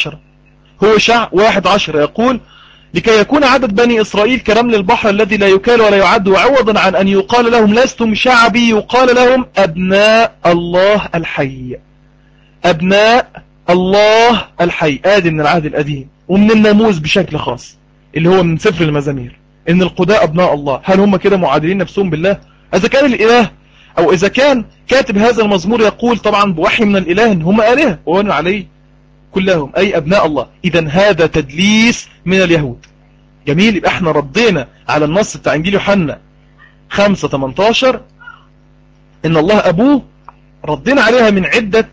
1:10 يقول لكي يكون عدد بني اسرائيل كرمل البحر الذي لا يكال ولا يعد، وعوضا عن ان يقال لهم لستم شعبي يقال لهم ابناء الله الحي. ابناء الله الحي. ادي من العهد القديم ومن الناموس بشكل خاص اللي هو من سفر المزامير ان القضاء ابناء الله. هل هم كده معادلين نفسهم بالله؟ اذا كان الاله او اذا كان كاتب هذا المزمور يقول طبعا بوحي من الاله ان هم الهه وان عليه كلهم اي ابناء الله، اذا هذا تدليس من اليهود. جميل. يبقى احنا ردينا على النص بتاع انجيل يوحنا 5:18 ان الله ابوه، ردينا عليها من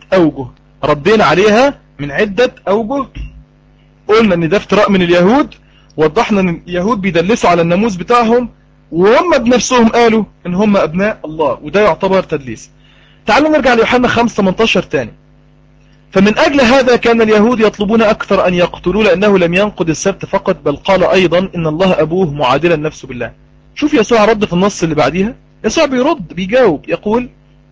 عدة اوجه. قلنا ان ده افتراء من اليهود، وضحنا ان اليهود بيدلسوا على الناموس بتاعهم وهم بنفسهم قالوا ان هم ابناء الله، وده يعتبر تدليس. تعالوا نرجع ليوحنا 5:18 تاني. فمن اجل هذا كان اليهود يطلبون اكثر ان يقتلوا لانه لم ينقض السبت فقط بل قال ايضا ان الله ابوه معادلا نفسه بالله. شوف يسوع رد في النص اللي بعديها. يسوع بيجاوب يقول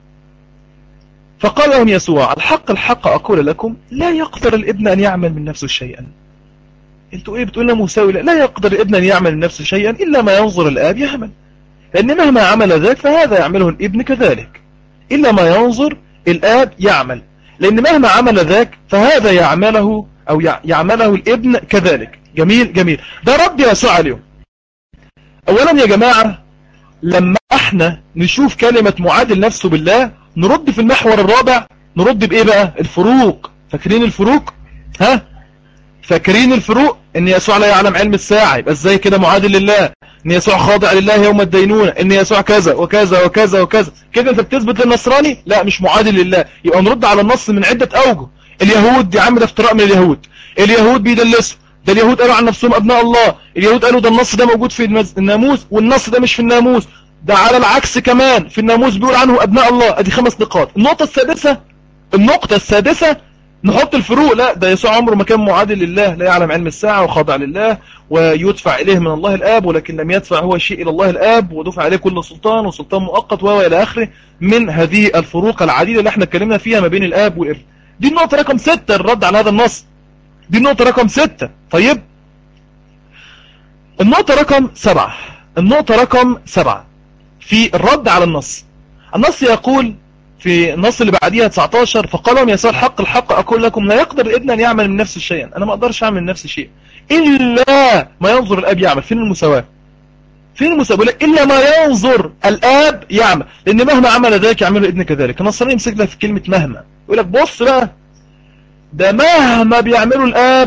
فقال لهم يسوع الحق الحق اقول لكم لا يقدر الابن ان يعمل من نفسه شيئا. انتوا ايه بتقولنا مساوي؟ لا يقدر الابن ان يعمل من نفسه شيئا الا ما ينظر الاب يعمل، لان مهما عمل ذاك فهذا يعمله الابن كذلك. الا ما ينظر الاب يعمل، لان مهما عمل ذاك فهذا يعمله او يعمله الابن كذلك. جميل. ده رد يسوع عليهم. اولا يا جماعة لما احنا نشوف كلمة معادل نفسه بالله نرد في المحور الرابع. نرد بايه بقى؟ الفروق. فاكرين الفروق؟ فاكرين الفروق؟ ان يسوع لا يعلم علم الساعة، يبقى ازاي كده معادل لله؟ ان يسوع خاضع لله يوم الدينونة، ان يسوع كذا وكذا وكذا وكذا. كده انت بتثبت للنصراني لا مش معادل لله. يبقى نرد على النص من عدة اوجه. اليهود يا عم ده افتراء من اليهود بيدلسوا. ده اليهود قالوا عن نفسهم ابناء الله. اليهود قالوا ده النص ده موجود في الناموس والنص ده مش في الناموس. ده على العكس كمان في الناموس بيقول عنه ابناء الله. ادي 5 نقاط. النقطة السادسة نحط الفروق. لا ده يسوع عمره ما كان معادل لله، لا يعلم علم الساعة وخاضع لله ويدفع إليه من الله الآب، ولكن لم يدفع هو شيء إلى الله الآب، ودفع عليه كل سلطان وسلطان مؤقت وإلى آخره من هذه الفروق العديدة اللي احنا اتكلمنا فيها ما بين الآب والابن. دي النقطة رقم 6 الرد على هذا النص. دي النقطة رقم 6. طيب النقطة رقم 7 في الرد على النص. النص يقول في النص اللي بعديها 19 فقال لهم يسوع الحق الحق أقول لكم لا يقدر الابن أن يعمل من نفسه شيئا. أنا ما أقدرش أعمل من نفسي شيء إلا ما ينظر الآب يعمل. فين المساواة؟ إلا ما ينظر الآب يعمل، لأن مهما عمل ذلك يعمله الابن كذلك. النصراني يمسك لك في كلمة مهما، يقول لك بص بقى ده مهما بيعمله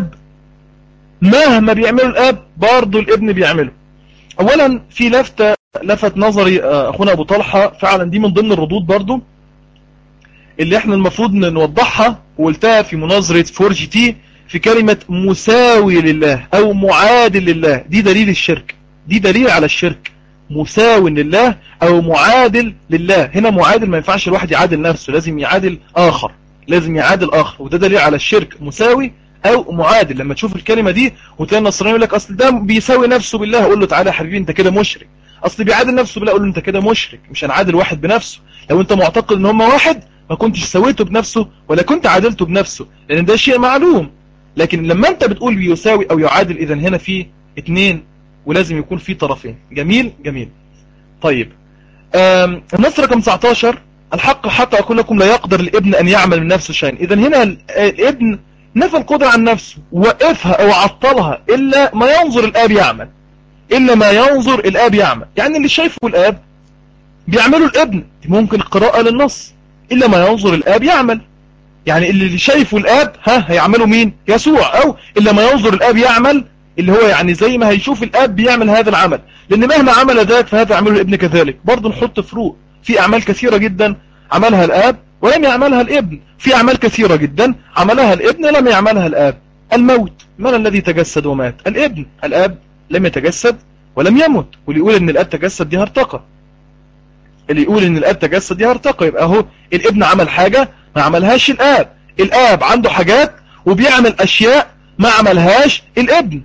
الآب برضه الابن بيعمله. أولا في لفت نظري أخونا أبو طلحة، فعلا دي من ضمن الردود برضه اللي احنا المفروض نوضحها، وقلتها في مناظرة 4GT في كلمة مساوي لله او معادل لله. دي دليل الشرك، دي دليل على الشرك. مساوي لله او معادل لله. هنا معادل ما ينفعش الواحد يعادل نفسه، لازم يعادل اخر، وده دليل على الشرك. مساوي او معادل. لما تشوف الكلمة دي وتلاقي النصراني يقول لك اصل ده بيساوي نفسه بالله، اقول له تعالى يا حبيبي انت كده مشرك. اصل بيعادل نفسه بالله، اقول له انت كده مشرك. مش هنعادل واحد بنفسه. لو انت معتقد ان هم واحد ما كنتش سويته بنفسه ولا كنت عادلته بنفسه، لأن ده شيء معلوم. لكن لما أنت بتقول بيساوي أو يعادل، إذن هنا في اتنين ولازم يكون في طرفين. جميل جميل. طيب النص رقم 19: الحق حتى أقول لكم لا يقدر الابن أن يعمل من نفسه شيئا. إذن هنا الابن نفى القدرة عن نفسه، وقفها أو عطلها إلا ما ينظر الآب يعمل، إلا ما ينظر الآب يعمل. يعني اللي شايفه الآب بيعمله الابن، ممكن القراءة للنص إلا ما ينظر الآب يعمل. يعني اللي شايفه الآب هيعمله مين؟ يسوع. أو إلا ما ينظر الآب يعمل، اللي هو يعني زي ما هيشوف الآب بيعمل هذا العمل، لأن مهما عمل ذاك فهذا يعمله الابن كذلك. برضه نحط فروق في أعمال كثيرة جدا عملها الآب ولم يعملها الابن، في أعمال كثيرة جدا عملها الابن لم يعملها الآب. الموت، من الذي تجسد ومات؟ الابن. الآب لم يتجسد ولم يمت. واللي يقول ان الآب تجسد دي هرطقة، اللي يقول ان الآب تجسد دي هرطقة. يبقى هو الابن عمل حاجة ما عملهاش الآب، الآب عنده حاجات وبيعمل أشياء ما عملهاش الابن.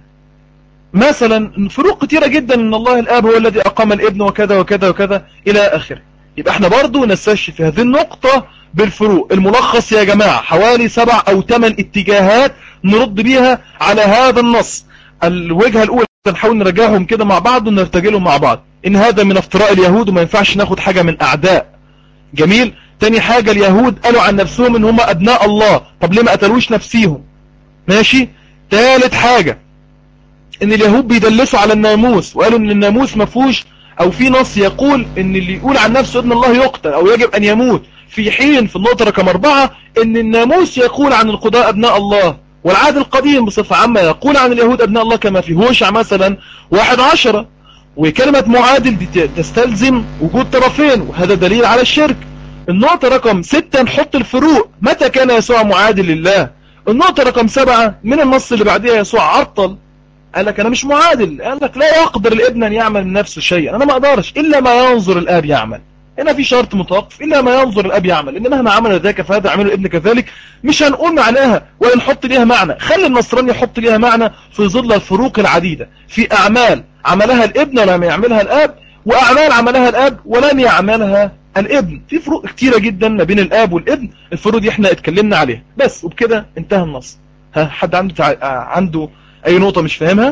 مثلا فروق كتيرة جدا، ان الله الآب هو الذي أقام الابن وكذا وكذا وكذا إلى آخره. يبقى احنا برضو نستشف في هذه النقطة بالفروق. الملخص يا جماعة حوالي 7 أو 8 اتجاهات نرد بيها على هذا النص. الوجهة الأولى نحاول نراجعهم كده مع بعض ونرتجلهم مع بعض، إن هذا من افتراء اليهود وما ينفعش ناخد حاجة من أعداء. جميل. تاني حاجة، اليهود قالوا عن نفسهم إن هم أبناء الله، طب ليه ما قتلوش نفسيهم؟ ماشي. تالت حاجة، إن اليهود بيدلسوا على الناموس وقالوا إن الناموس ما فيهوش أو في نص يقول إن اللي يقول عن نفسه ابن الله يقتل أو يجب أن يموت، في حين في النقطة رقم 4 إن الناموس يقول عن القضاء أبناء الله، والعهد القديم بصفة عامة يقول عن اليهود أبناء الله، كما في هوشع مثلا 1:10. وكلمة معادل دي تستلزم وجود طرفين، وهذا دليل على الشرك. النقطة رقم 6 نحط الفروق، متى كان يسوع معادل لله؟ النقطة رقم 7 من النص اللي بعدها يسوع عرطل، قال لك أنا مش معادل، قال لك لا يقدر الابن أن يعمل من نفسه شيئا، أنا ما أقدرش إلا ما ينظر الآب يعمل. هنا في شرط متوقف، إلا ما ينظر الآب يعمل، إن مهما عمل ذاك فهذا يعمله الابن كذلك. مش هنقول معناها ولا نحط ليها معنى، خلي النصراني يحط ليها معنى في ظل الفروق العديدة في أعمال عملها الابن ولم يعملها الآب، وأعمال عملها الآب ولم يعملها الابن. في فروق كتيرة جدا ما بين الآب والابن، الفروق دي احنا اتكلمنا عليها بس، وبكده انتهى النص. حد عنده أي نقطة مش فاهمها؟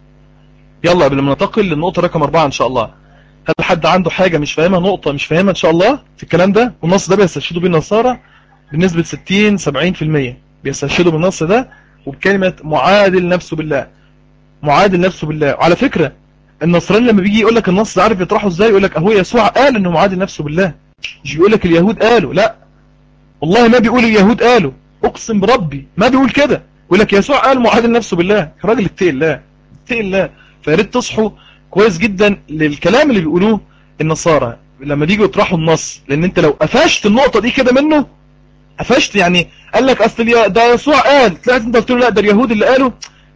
يلا قبل ما ننتقل للنقطة رقم 4 إن شاء الله، هل حد عنده حاجة مش فاهمها، نقطة مش فاهمها إن شاء الله في الكلام ده؟ والنص ده بيستشهدوا بيه النصارى بنسبة 60-70%، بيستشهدوا بالنص ده وبكلمة معادل نفسه بالله، معادل نفسه بالله. وعلى فكرة النصراني لما بيجي يقول لك النص ده عارف يطرحه ازاي؟ يقول لك اهو يسوع قال انه معادل نفسه بالله، مش بيقول لك اليهود قالوا، لا والله ما بيقول اليهود قالوا، اقسم بربي ما بيقول كده، يقول لك يسوع قال معادل نفسه بالله. يا راجل اتقي الله، اتقي الله. فياريت تصحوا كويس جدا للكلام اللي بيقولوه النصارى لما بيجوا يطرحوا النص، لان انت لو قفشت النقطة دي كده منه، قفشت يعني قال لك اصل ده يسوع قال، طلعت انت قلت له لا ده اليهود اللي قالوا،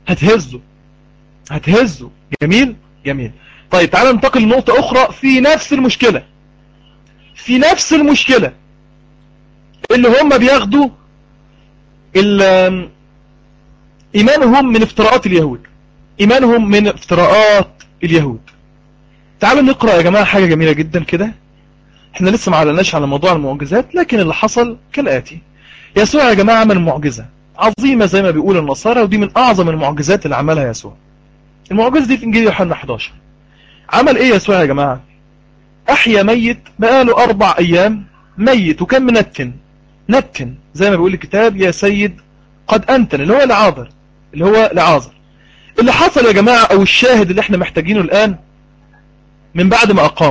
هتهزه. جميل جميل. طيب تعالى ننتقل لنقطة اخرى في نفس المشكلة، اللي هم بياخدوا ايمانهم من افتراءات اليهود. تعالوا نقرأ يا جماعة حاجة جميلة جدا كده. احنا لسه ما علناش على موضوع المعجزات، لكن اللي حصل كالآتي. يسوع يا جماعة عمل معجزة عظيمة زي ما بيقول النصارى، ودي من اعظم المعجزات اللي عملها يسوع. المعجزة دي في انجيل يوحنا 11. عمل ايه يسوع يا جماعة؟ احيا ميت بقاله 4 ايام ميت، وكان نتن زي ما بيقول الكتاب، يا سيد قد انتن، اللي هو لعازر. اللي حصل يا جماعة او الشاهد اللي احنا محتاجينه الان، من بعد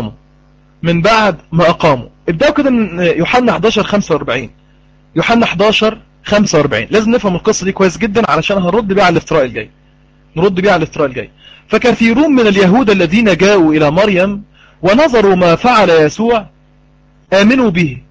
ما اقاموا ابدأوا كده من يوحنا 11:45. يوحنا 11:45 لازم نفهم القصة دي كويس جدا علشان هنرد بيها على الافتراء الجاي. فكثيرون من اليهود الذين جاءوا إلى مريم ونظروا ما فعل يسوع آمنوا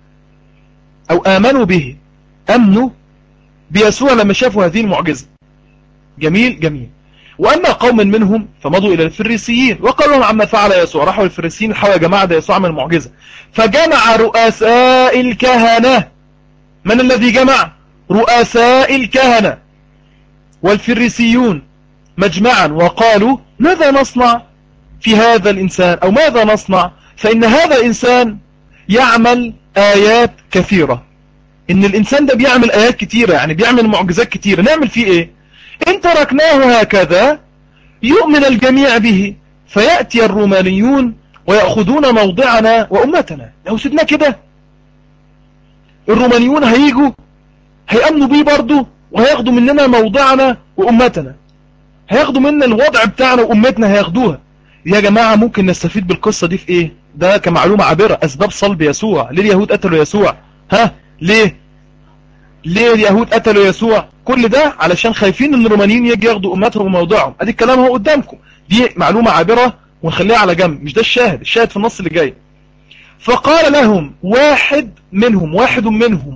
بيسوع لما شافوا هذه المعجزة. جميل. وأما قوم منهم فمضوا إلى الفريسيين وقالوا لهم عما فعل يسوع. راحوا الفريسيين الحوا يا جماعة ده يسوع عمل معجزة. فجمع رؤساء الكهنة. من الذي جمع؟ رؤساء الكهنة والفريسيون مجمعا، وقالوا ماذا نصنع في هذا الإنسان، أو ماذا نصنع، فإن هذا الإنسان يعمل آيات كثيرة. ان الانسان ده بيعمل ايات كتيرة، يعني بيعمل معجزات كتيرة، نعمل فيه ايه؟ ان تركناه هكذا يؤمن الجميع به فيأتي الرومانيون ويأخذون موضعنا وأمتنا. لو سيبنا كده الرومانيون هيجوا هيأمنوا بيه برضو، وهياخدوا مننا موضعنا وأمتنا، هياخدوا منا الوضع بتاعنا وأمتنا هياخدوها. يا جماعة ممكن نستفيد بالقصة دي في ايه؟ ده كمعلومة عابرة. اسباب صلب يسوع، ليه اليهود قتلوا يسوع؟ ليه اليهود قتلوا يسوع؟ كل ده علشان خايفين ان الرومانيين يجي ياخدوا امتهم وموضعهم. ادي الكلام هو قدامكم، دي معلومة عابرة ونخليها على جنب، مش ده الشاهد. الشاهد في النص اللي جاي. فقال لهم واحد منهم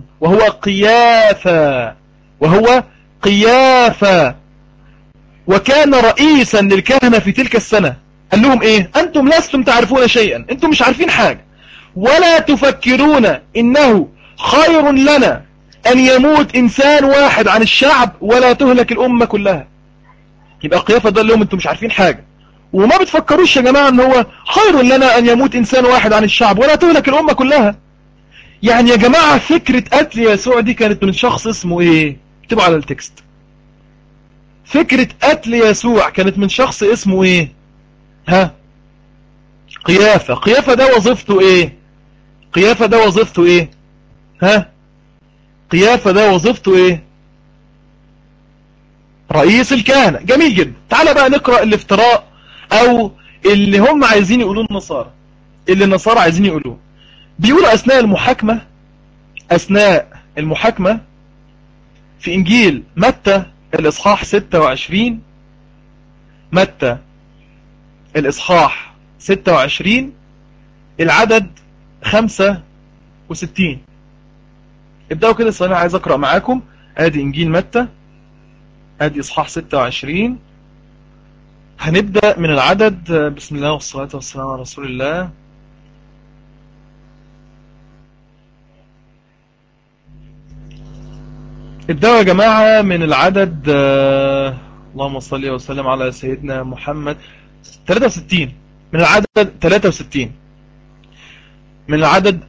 وهو قيافة وكان رئيسا للكهنة في تلك السنة. قال لهم ايه؟ انتم لستم تعرفون شيئا، انتم مش عارفين حاجة، ولا تفكرون انه خير لنا ان يموت انسان واحد عن الشعب ولا تهلك الامة كلها. يبقى قيافة ده لهم انتم مش عارفين حاجة، وما بتفكروش يا جماعة ان هو خير لنا ان يموت انسان واحد عن الشعب ولا تهلك الامة كلها. يعني يا جماعة فكرة قتل يسوع دي كانت من شخص اسمه ايه؟ اكتبوا على التكست. فكرة قتل يسوع كانت من شخص اسمه ايه؟ قيافة. قيافة ده وظيفته ايه؟ قيافة ده وظيفته ايه؟ قيافة ده وظيفته ايه؟ رئيس الكهنة. جميل جدا. تعال بقى نقرأ الافتراء او اللي هم عايزين يقولوه النصارى، اللي النصارى عايزين يقولوه. بيقولوا اثناء المحاكمة في انجيل متى الاصحاح 26، متى الاصحاح 26 العدد 65. ابدأوا كده ثواني، عايز اقرأ معاكم. ادي انجيل متى، ادي اصحاح 26، هنبدأ من العدد. بسم الله والصلاة والسلام على رسول الله. ابدأوا يا جماعة من العدد اللهم صل وسلم على سيدنا محمد 63، من العدد 63، من العدد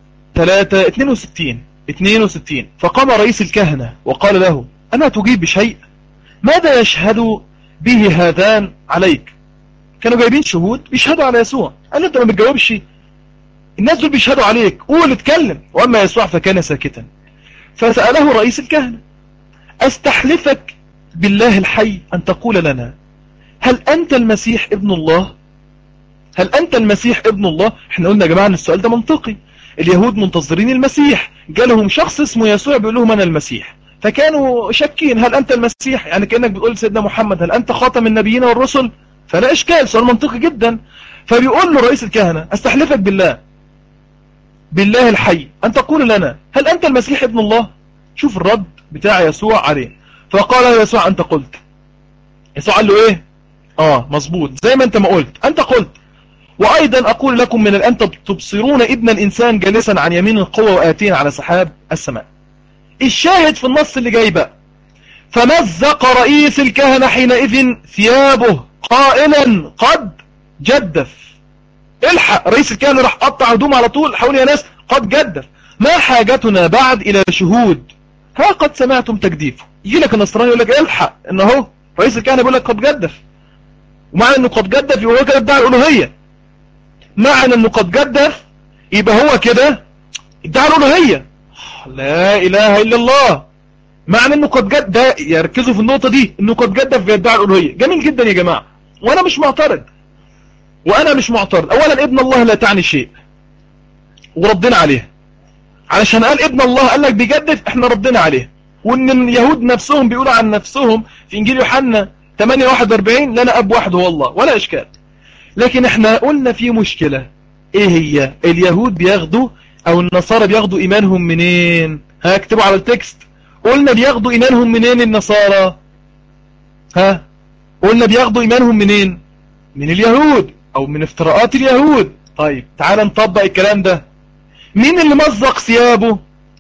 62. فقام رئيس الكهنة وقال له أما تجيب بشيء؟ ماذا يشهد به هذان عليك؟ كانوا جايبين شهود بيشهدوا على يسوع. قال له انت ما بتجاوبش، الناس دول بيشهدوا عليك، قول اتكلم. واما يسوع فكان ساكتا. فسأله رئيس الكهنة استحلفك بالله الحي أن تقول لنا هل أنت المسيح ابن الله؟ هل أنت المسيح ابن الله؟ احنا قلنا يا جماعة ان السؤال ده منطقي، اليهود منتظرين المسيح، جالهم شخص اسمه يسوع بيقول لهم أنا المسيح، فكانوا شاكين هل أنت المسيح؟ يعني كأنك بتقول سيدنا محمد هل أنت خاتم النبيين والرسل؟ فلا إشكال، سؤال منطقي جدا. فبيقول له رئيس الكهنة استحلفك بالله الحي أن تقول لنا هل أنت المسيح ابن الله؟ شوف الرد بتاع يسوع عليه. فقال يسوع أنت قلت. يسوع قال له إيه؟ مظبوط زي ما أنت ما قلت، أنت قلت. وأيضا أقول لكم من الآن تبصرون ابن الإنسان جالسا عن يمين القوة وآتين على سحاب السماء. الشاهد في النص اللي جاي بقى فمزق رئيس الكهنة حينئذ ثيابه قائلا قد جدف. الحق، رئيس الكهنة راح قطع هدوم على طول، حول يا ناس قد جدف، ما حاجتنا بعد إلى شهود، ها قد سمعتم تجديفه. يجي لك النصراني يقول لك الحق ان اهو رئيس الكهنة بيقول لك قد جدف، ومعنى انه قد جدف يبقى هو كده ادعى الالوهية. معنى انه قد جدف يبقى هو كده ادعى الالوهية. لا اله الا الله. معنى انه قد جدف ده، يركزوا في النقطة دي، انه قد جدف بيدعي الالوهية. جميل جدا يا جماعة، وانا مش معترض. اولا ابن الله لا تعني شيء وردنا عليه، علشان قال ابن الله قال لك بيجدف احنا ردنا عليه. وان اليهود نفسهم بيقولوا عن نفسهم في انجيل يوحنا 8:41 لنا اب واحد هو الله، ولا اشكال. لكن احنا قلنا في مشكلة، ايه هي؟ اليهود بياخدوا او النصارى بياخدوا ايمانهم منين؟ اكتبوا على التكست. قلنا بياخدوا ايمانهم منين النصارى؟ قلنا بياخدوا ايمانهم منين؟ من اليهود او من افتراءات اليهود. طيب تعال نطبق الكلام ده. مين اللي مزق ثيابه؟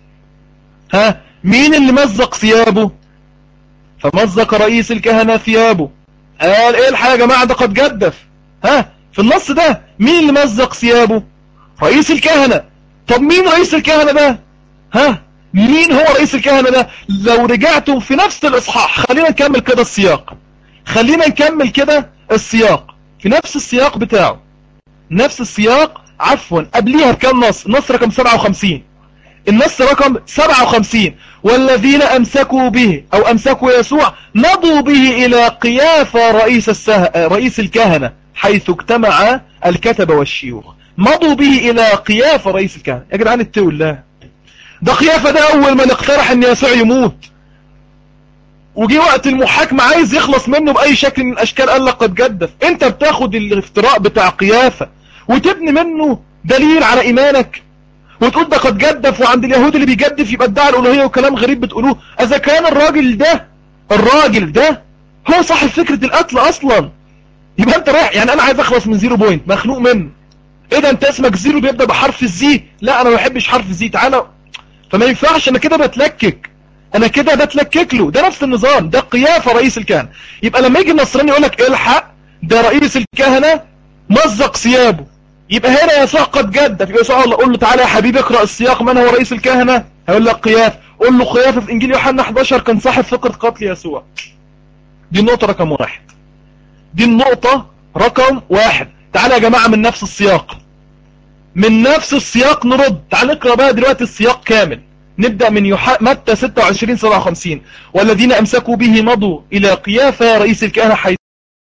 مين اللي مزق ثيابه؟ فمزق رئيس الكهنة ثيابه. قال ايه الحاجة يا جماعة ده قد جدف. في النص ده مين اللي مزق ثيابه؟ رئيس الكهنة. طب مين رئيس الكهنة ده؟ مين هو رئيس الكهنة ده؟ لو رجعتم في نفس الإصحاح، خلينا نكمل كده السياق، خلينا نكمل كده السياق في نفس السياق بتاعه، نفس السياق، عفوا قبليها بكام نص؟ نص رقم 57، النص رقم 57: والذين أمسكوا به أو أمسكوا يسوع مضوا به إلى قيافة رئيس الكهنة حيث اجتمع الكتبة والشيوخ. مضوا به إلى قيافة رئيس الكهنة. يا جدعان اتقوا الله، ده قيافة ده أول من اقترح أن يسوع يموت، وجي وقت المحاكمة عايز يخلص منه بأي شكل من الأشكال، قال لك قد جدف. انت بتاخد الافتراء بتاع قيافة وتبني منه دليل على إيمانك، وتقول ده قد جدف، وعند اليهود اللي بيجدف يبقى ادعى الألوهية وكلام غريب بتقولوه. إذا كان الراجل ده هو صاحب فكرة القتل أصلا، يبقى انت رايح يعني. أنا عايز أخلص من 0 بوينت مخنوق منه. إيه ده؟ أنت اسمك زيرو بيبدأ بحرف الزي؟ لا أنا ما بحبش حرف الزي، تعالى. فما ينفعش، أنا كده بتلكك، أنا كده بتلكك له. ده نفس النظام، ده قيافة رئيس الكهنة. يبقى لما يجي النصراني يقول لك الحق ده رئيس الكهنة مزق ثيابه، يبقى هنا يسوع قد جدف. يبقى يسوع قول له تعالى يا حبيبي اقرأ السياق، من هو رئيس الكهنة؟ هيقول لك قيافة. قول له قيافة في إنجيل يوحنا 11 كان صاحب فكرة قتل يسوع. دي النقطة رقم 1، دي النقطة رقم 1. تعالى يا جماعة من نفس السياق، من نفس السياق نرد. تعال نقرأ بقى دلوقتي السياق كامل. نبدأ من متى 26-57: والذين أمسكوا به مضوا إلى قيافة رئيس الكهنة حيث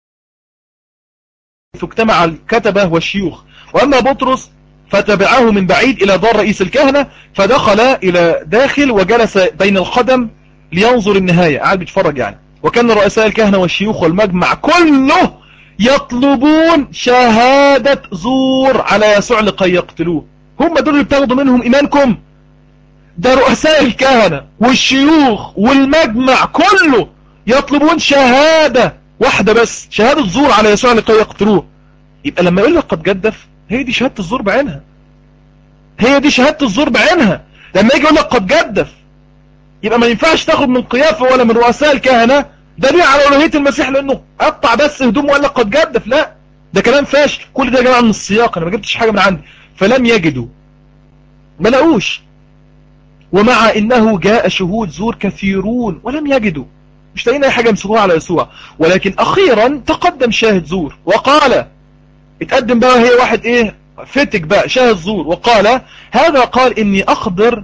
اجتمع الكتبة والشيوخ، وأما بطرس فتبعه من بعيد إلى دار رئيس الكهنة، فدخل إلى داخل وجلس بين الخدم لينظر النهاية، قاعد بيتفرج يعني. وكان رؤساء الكهنة والشيوخ والمجمع كله يطلبون شهادة زور على يسوع لكي يقتلوه. هم دول اللي بتاخدوا منهم إيمانكم؟ ده رؤساء الكهنة والشيوخ والمجمع كله يطلبون شهادة واحدة بس، شهادة زور على يسوع لكي يقتلوه. يبقى لما يقول لك قد جدف، هي دي شهادة الزور بعينها، هي دي شهادة الزور بعينها. لما يجي يقول لك قد جدف، يبقى ما ينفعش تاخد من قيافة ولا من رؤساء الكهنة دليل على ألوهية المسيح لأنه قطع بس هدومه وقال لك قد جدف. لا، ده كلام فاشل. كل ده يا جماعة من السياق، أنا ما جبتش حاجة من عندي. فلم يجدوا، ما لقوش، ومع إنه جاء شهود زور كثيرون ولم يجدوا، مش لاقيين أي حاجة يمسكوها على يسوع. ولكن أخيرا تقدم شاهد زور وقال، اتقدم بقى هي واحد ايه فتك بقى شاهد زور وقال: هذا قال إني أقدر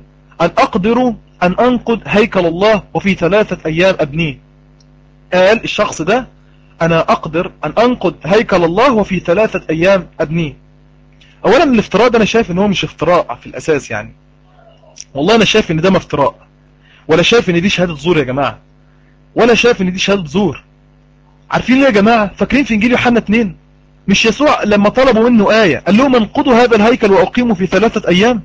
أن أنقض هيكل الله وفي 3 أيام أبنيه. قال الشخص ده أنا أقدر أن أنقض هيكل الله وفي 3 أيام أبنيه. أولا الافتراء ده أنا شايف إن هو مش افتراء في الأساس يعني، والله أنا شايف إن ده افتراء، ولا شايف إن دي شهادة زور يا جماعة، ولا شايف إن دي شهادة زور. عارفين ليه يا جماعة؟ فاكرين في إنجيل يوحنا 2 مش يسوع لما طلبوا منه آية قال لهم انقضوا هذا الهيكل وأقيموا في 3 أيام؟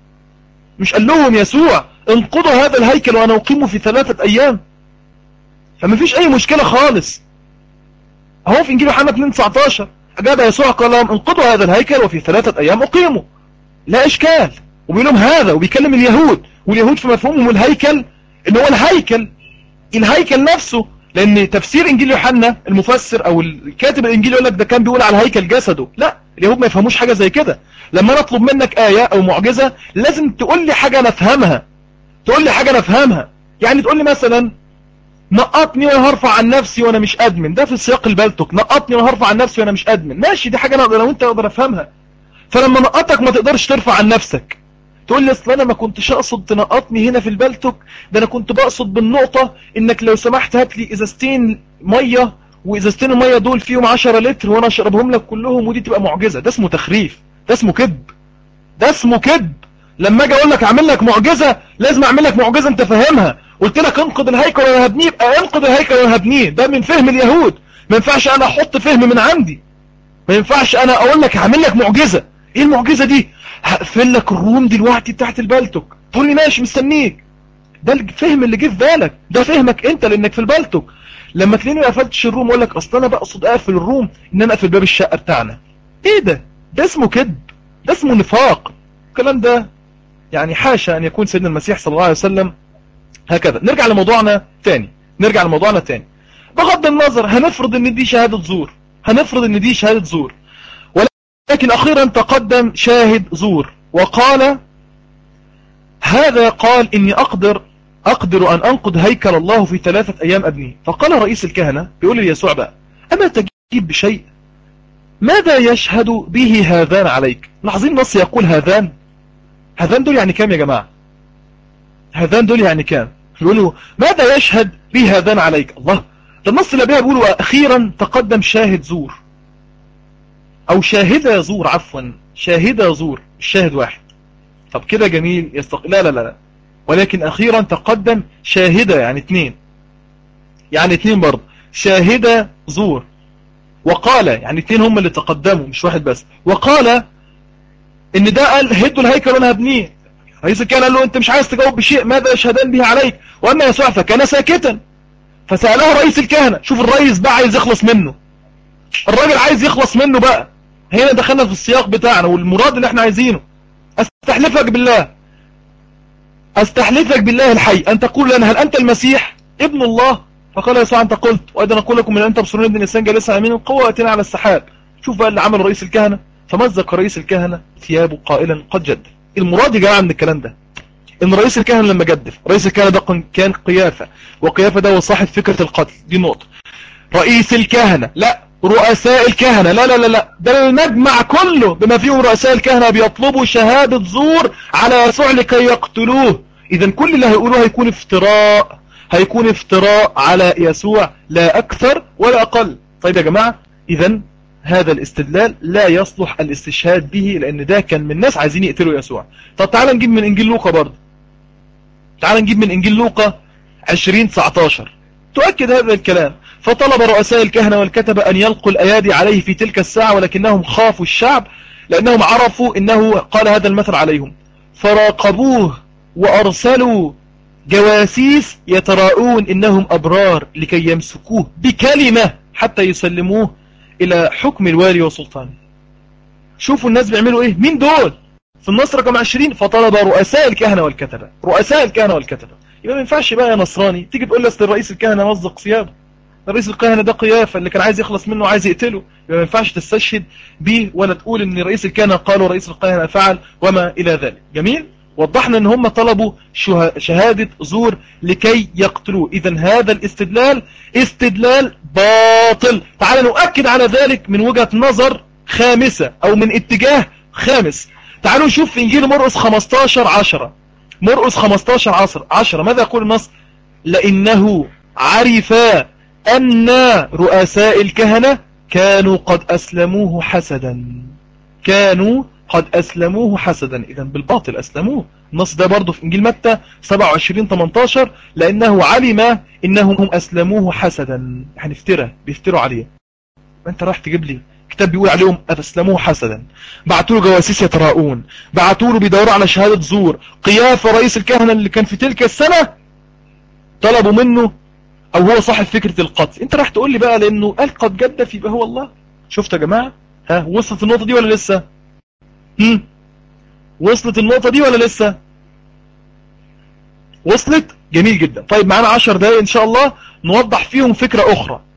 مش قال لهم يسوع انقضوا هذا الهيكل وأنا أقيمه في 3 أيام؟ فما فيش أي مشكلة خالص. اهو في إنجيل يوحنا 2:19 أجاب يسوع قال لهم انقضوا هذا الهيكل وفي 3 أيام أقيمه. لا إشكال. وبيقول لهم هذا، وبيكلم اليهود، واليهود في مفهومهم الهيكل إن هو الهيكل نفسه. لأن تفسير إنجيل يوحنا المفسر أو الكاتب الإنجيل يقول لك ده كان بيقول على الهيكل جسده. لا، اليهود ما يفهموش حاجة زي كده. لما أنا أطلب منك آية أو معجزة لازم تقول لي حاجة أنا أفهمها، تقول لي حاجة أنا أفهمها. يعني تقول لي مثلا نقطني وأنا هرفع عن نفسي وأنا مش أدمن، ده في سياق البلتك، نقطني وأنا هرفع عن نفسي وأنا مش أدمن، ماشي، دي حاجة أنا لو أنت أقدر أفهمها. فلما نقطك ما تقدرش ترفع عن نفسك، تقول لي اصل انا ما كنتش اقصد تنقطني هنا في البلتك، ده انا كنت بقصد بالنقطة انك لو سمحت هات لي ازازتين مية، وازازتين المية دول فيهم 10 لتر وانا اشربهم لك كلهم، ودي تبقى معجزة. ده اسمه تخريف، ده اسمه كذب، ده اسمه كذب. لما اجي اقول لك اعمل لك معجزة لازم اعمل لك معجزة انت فاهمها. قلت لك انقض الهيكل وانا هبنيه، يبقى انقض الهيكل وانا هبنيه. ده من فهم اليهود، ما ينفعش انا احط فهم من عندي، ما ينفعش انا اقول لك هعمل لك معجزة. ايه المعجزة دي؟ هقفل لك الروم دلوقتي بتاعت البلتك، تقول لي ماشي مستنيك. ده الفهم اللي جه في بالك، ده فهمك انت لانك في البلتك. لما تلاقيني ما قفلتش الروم اقول لك اصل انا بقصد اقفل الروم ان انا اقفل باب الشقة بتاعنا. ايه ده؟ ده اسمه كذب، ده اسمه نفاق. الكلام ده يعني حاشا ان يكون سيدنا المسيح صلى الله عليه وسلم هكذا. نرجع لموضوعنا تاني. بغض النظر هنفرض ان دي شهادة زور، لكن أخيرا تقدم شاهد زور وقال هذا قال إني أقدر أن أنقض هيكل الله في 3 أيام أبنيه. فقال رئيس الكهنة بيقول ليسوع بقى: أما تجيب بشيء؟ ماذا يشهد به هذان عليك؟ لاحظين النص يقول هذان. هذان دول يعني كام يا جماعة؟ هذان دول يعني كام؟ يقولوا ماذا يشهد به هذان عليك؟ الله، ده النص اللي بيها بيقولوا أخيرا تقدم شاهد زور، أو شاهدة زور، عفوا شاهدة زور، الشاهد واحد. طب كده جميل لا لا لا، ولكن أخيرا تقدم شاهدة يعني 2، يعني 2 برضه، شاهدة زور. وقال يعني 2 هم اللي تقدموا مش واحد بس. وقال ان ده قال هدوا الهيكل وانا هبنيه. رئيس الكهنة قال له: انت مش عايز تجاوب بشيء، ماذا يشهدان به عليك؟ واما يسوع فكان ساكتا. فسأله رئيس الكهنة. شوف الرئيس بقى عايز يخلص منه، الراجل عايز يخلص منه بقى. هنا دخلنا في السياق بتاعنا والمراد اللي احنا عايزينه. استحلفك بالله الحي ان تقول لنا: هل انت المسيح ابن الله؟ فقال يسوع: انت قلت، وايضا اقول لكم ان انت تبصرون ابن الانسان جالسا على يمين القوه واتينا على السحاب. شوف بقى اللي عمل رئيس الكهنه، فمزق رئيس الكهنه ثيابه قائلا: قد جدف. المراد يا جماعه من الكلام ده ان رئيس الكهنه لما جدف، رئيس الكهنه ده كان قيافه، وقيافه ده هو صاحب فكره القتل، دي نقطه. رئيس الكهنه لا، رؤساء الكهنة لا لا لا لا، ده المجمع كله بما فيهم رؤساء الكهنة بيطلبوا شهادة زور على يسوع لكي يقتلوه. إذا كل اللي هيقولوه هيكون افتراء على يسوع، لا أكثر ولا أقل. طيب يا جماعة، إذا هذا الاستدلال لا يصلح الاستشهاد به، لأن ده كان من ناس عايزين يقتلوا يسوع. طب تعال نجيب من إنجيل لوقا برضه، تعال نجيب من إنجيل لوقا 20:19 تؤكد هذا الكلام. فطلب رؤساء الكهنة والكتبة أن يلقوا الأيادي عليه في تلك الساعة، ولكنهم خافوا الشعب لأنهم عرفوا أنه قال هذا المثل عليهم. فراقبوه وأرسلوا جواسيس يتراءون إنهم أبرار لكي يمسكوه بكلمة حتى يسلموه إلى حكم الوالي وسلطانه. شوفوا الناس بيعملوا إيه، مين دول في النص رقم 20؟ فطلب رؤساء الكهنة والكتبة، رؤساء الكهنة والكتبة. يبقى ما ينفعش بقى يا نصراني تيجي تقول لي اصل الرئيس الكهنة مزق ثيابه، رئيس الكهنة ده قيافة اللي كان عايز يخلص منه وعايز يقتله. يبقى ما ينفعش تستشهد به ولا تقول ان رئيس الكهنة قال ورئيس الكهنة فعل وما الى ذلك. جميل، وضحنا ان هم طلبوا شهادة زور لكي يقتلوه. اذا هذا الاستدلال استدلال باطل. تعال نؤكد على ذلك من وجهة نظر خامسة او من اتجاه خامس. تعالوا نشوف في انجيل مرقس 15:10. مرقس 15:10 ماذا يقول النص؟ لانه عرفا أن رؤساء الكهنة كانوا قد أسلموه حسدا، كانوا قد أسلموه حسدا. إذن بالباطل أسلموه. النص ده برضو في إنجيل متى 27:18 لأنه علم إنهم أسلموه حسدا، يعني بيفتروا عليه. أنت راح تجيب لي كتاب بيقول عليهم أسلموه حسدا، بعتوا له جواسيس يتراءون، بعتوا له بيدوروا على شهادة زور. قيافة رئيس الكهنة اللي كان في تلك السنة طلبوا منه، او هو صاحب فكرة القتل. انت راح تقول لي بقى لانه قال قد جدف يبقى هو الله. شفت يا جماعة؟ ها، وصلت النقطة دي ولا لسه؟ وصلت النقطة دي ولا لسه؟ وصلت؟ جميل جدا. طيب معانا 10 دقايق ان شاء الله نوضح فيهم فكرة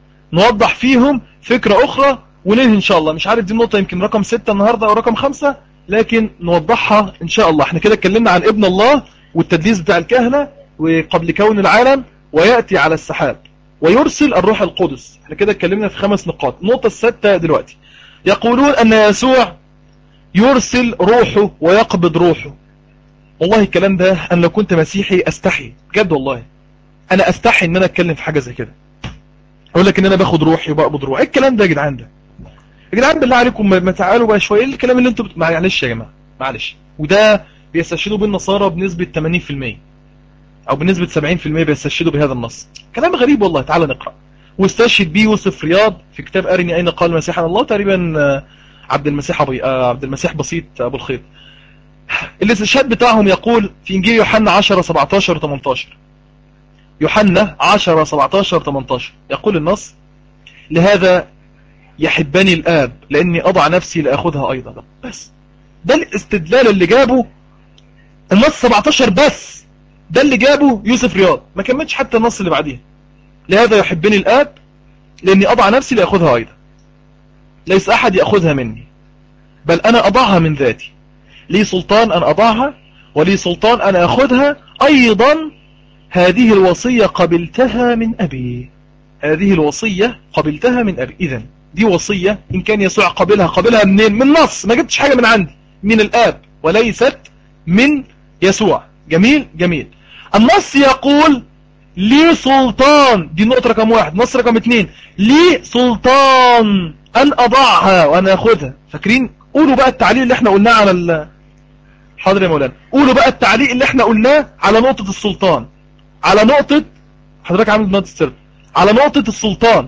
اخرى وننهي ان شاء الله. مش عارف دي النقطة يمكن رقم 6 النهاردة او رقم 5، لكن نوضحها ان شاء الله. احنا كده اتكلمنا عن ابن الله والتدليس بتاع الكهنة وقبل كون العالم ويأتي على السحاب ويرسل الروح القدس. احنا كده اتكلمنا في 5 نقاط. النقطة السادسة دلوقتي، يقولون ان يسوع يرسل روحه ويقبض روحه. والله الكلام ده انا لو كنت مسيحي استحي بجد، والله انا استحي ان انا اتكلم في حاجة زي كده، اقول لك ان انا باخد روحي وبقبض روحي. ايه الكلام ده يا جدعان؟ ده يا جدعان بالله عليكم ما تعالوا بقى شويه. ايه الكلام اللي انتوا معلش يا جماعه معلش. وده بيستشهدوا بالنصارى بنسبة 80% او بنسبة 70% بيستشهدوا بهذا النص. كلام غريب والله. تعال نقرأ. واستشهد بيه يوسف رياض في كتاب أرني أين قال المسيح عن الله، تقريبا عبد المسيح بسيط أبو الخيط. الاستشهاد بتاعهم يقول في إنجيل يوحنا 10:17-18. يوحنا 10:17-18 يقول النص: لهذا يحبني الآب لأني أضع نفسي لأخذها أيضا. بس ده الاستدلال اللي جابه النص 17 بس، ده اللي جابه يوسف رياض، ما كملش حتى النص اللي بعديه. لهذا يحبني الآب لأني أضع نفسي لأخذها أيضا، ليس أحد يأخذها مني بل أنا أضعها من ذاتي، لي سلطان أن أضعها ولي سلطان أن أخذها أيضا هذه الوصية قبلتها من أبي. هذه الوصية قبلتها من أبي. إذن دي وصية إن كان يسوع قبلها منين؟ من نص، ما جبتش حاجة من عندي، من الآب وليست من يسوع. جميل جميل. النص يقول لي سلطان، دي النقطة رقم 1. نص رقم 2 لي سلطان أن أضعها وأن أخذها. فاكرين؟ قولوا بقى التعليق اللي احنا قلناه على حاضر يا مولانا. قولوا بقى التعليق اللي احنا قلناه على نقطة السلطان، على نقطة حضرتك عامل دونات السر، على نقطة السلطان.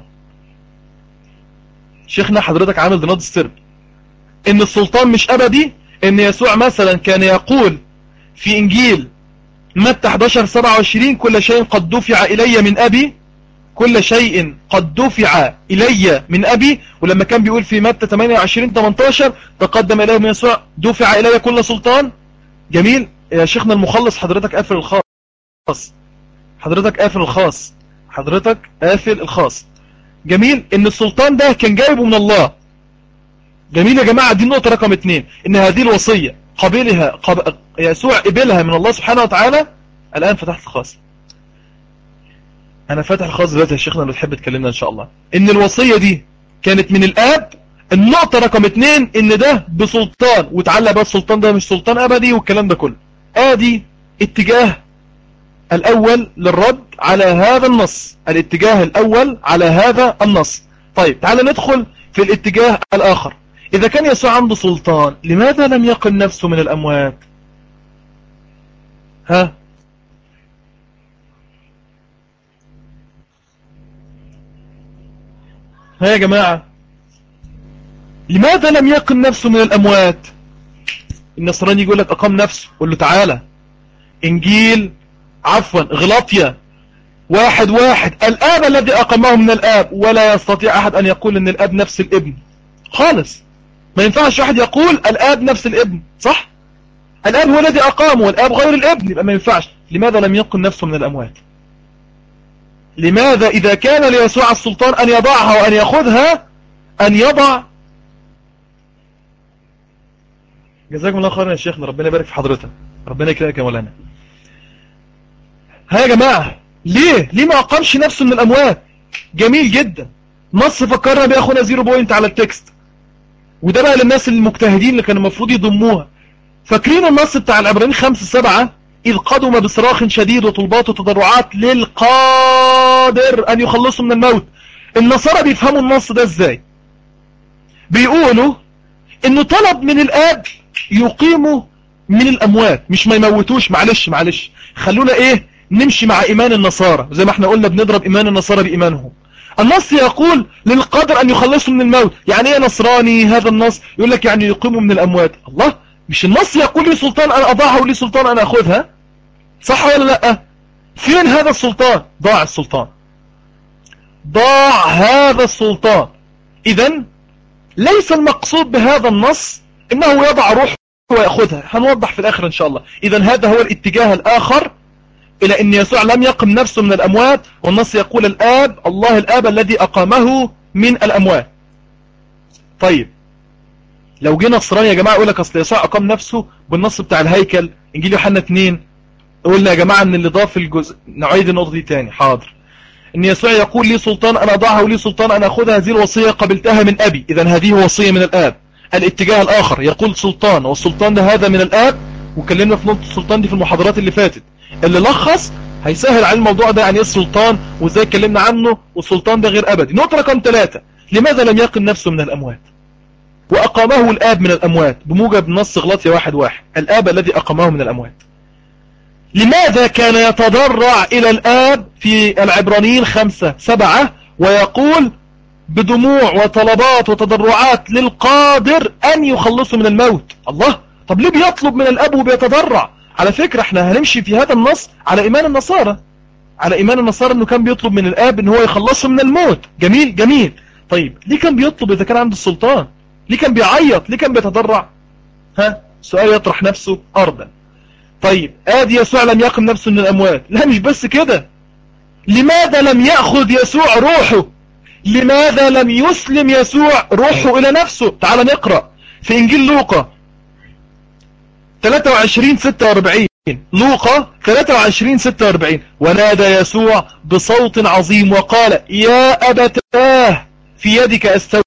شيخنا حضرتك عامل دونات السر ان السلطان مش أبدي. ان يسوع مثلا كان يقول في إنجيل متى 11:27 كل شيء قد دفع إلي من أبي، كل شيء قد دفع إلي من أبي. ولما كان بيقول في متى 28:18 تقدم إليه من يسوع دفع إلي كل سلطان. جميل يا شيخنا المخلص، حضرتك قافل الخاص، حضرتك قافل الخاص، حضرتك قافل الخاص. جميل ان السلطان ده كان جايبه من الله. جميل يا جماعة. دي النقطة رقم 2 ان هذه الوصية يسوع قبلها من الله سبحانه وتعالى. الآن فتحت الخاص، انا فاتح الخاص دلوقتي يا شيخنا اللي بتحب تكلمنا ان شاء الله. ان الوصية دي كانت من الآب. النقطة رقم 2 ان ده بسلطان، وتعلق بقى السلطان ده مش سلطان أبدي والكلام ده كله. ادي اتجاه الأول للرد على هذا النص، الاتجاه الأول على هذا النص. طيب تعال ندخل في الاتجاه الآخر. إذا كان يسوع عنده سلطان لماذا لم يقم نفسه من الأموات؟ ها يا جماعة، لماذا لم يقم نفسه من الأموات؟ النصراني يقول لك أقام نفسه، قل له تعالى إنجيل غلاطيا 1:1 الآب الذي أقامه من الآب، ولا يستطيع أحد أن يقول أن الآب نفس الابن خالص. ما ينفعش واحد يقول الآب نفس الابن، صح؟ الآب هو الذي أقامه والآب غير الابن، يبقى ما ينفعش. لماذا لم يقم نفسه من الأموات؟ لماذا إذا كان ليسوع السلطان أن يضعها وأن يأخذها أن يضع؟ جزاكم الله خيرا يا شيخنا، ربنا يبارك في حضرتك، ربنا يكرمك يا مولانا. ها يا جماعة، ليه ما أقامش نفسه من الأموات؟ جميل جدا. نص فكرنا بيه أخونا 0 بوينت على التكست، وده بقى للناس المجتهدين اللي كانوا المفروض يضموها. فاكرين النص بتاع العبرانيين 5:7 إذ قدم بصراخ شديد وطلبات وتضرعات للقادر أن يخلصوا من الموت. النصارى بيفهموا النص ده ازاي؟ بيقولوا انه طلب من الآب يقيموا من الأموات، مش ما يموتوش. معلش خلونا نمشي مع إيمان النصارى، زي ما احنا قلنا بنضرب إيمان النصارى بإيمانهم. النص يقول للقادر أن يخلصوا من الموت. يعني ايه نصراني هذا النص؟ يقول لك يعني يقيموا من الأموات. الله، مش النص يقول لي سلطان أن أضعها ولي سلطان أن أخذها؟ صح ولا لا؟ فين هذا السلطان؟ ضاع السلطان، ضاع هذا السلطان. إذن ليس المقصود بهذا النص إنه يضع روح ويأخذها، هنوضح في الآخر إن شاء الله. إذن هذا هو الاتجاه الآخر إلى أن يسوع لم يقم نفسه من الأموات، والنص يقول الآب، الله الآب الذي أقامه من الأموات. طيب لو جينا نصراني يا جماعة يقول لك أصل يسوع أقام نفسه بالنص بتاع الهيكل إنجيل يوحنا 2، قلنا يا جماعة أن اللي ضاف الجزء، نعيد النقطة دي تاني. حاضر. ان يسوع يقول لي سلطان أن أضعها ولي سلطان أن أخذها، هذه الوصية قبلتها من أبي. إذن هذه وصية من الآب. الاتجاه الآخر يقول سلطان، والسلطان ده هذا من الآب، وكلمنا في نقطة السلطان دي في المحاضرات اللي فاتت. اللي لخص هيسهل على الموضوع ده يعني ايه السلطان وازاي اتكلمنا عنه، والسلطان ده غير أبدي. نقطة رقم 3 لماذا لم يقم نفسه من الأموات وأقامه الآب من الأموات بموجب نص غلاطيا 1:1 الآب الذي أقامه من الأموات؟ لماذا كان يتضرع إلى الآب في العبرانيين 5:7 ويقول بدموع وطلبات وتضرعات للقادر أن يخلصه من الموت؟ الله، طب ليه بيطلب من الآب وبيتضرع؟ على فكرة احنا هنمشي في هذا النص على إيمان النصارى، على إيمان النصارى أنه كان بيطلب من الآب أنه هو يخلصه من الموت. جميل. طيب ليه كان بيطلب إذا كان عنده السلطان؟ ليه كان بيعيط؟ ليه كان بيتضرع؟ سؤال يطرح نفسه أرضا. طيب ادي يسوع لم يقم نفسه من الأموات. لا مش بس كده، لماذا لم يأخذ يسوع روحه؟ لماذا لم يسلم يسوع روحه إلى نفسه؟ تعال نقرأ في إنجيل لوقا 23:46 لوقا 23:46 ونادى يسوع بصوت عظيم وقال يا أبتاه في يدك أستودع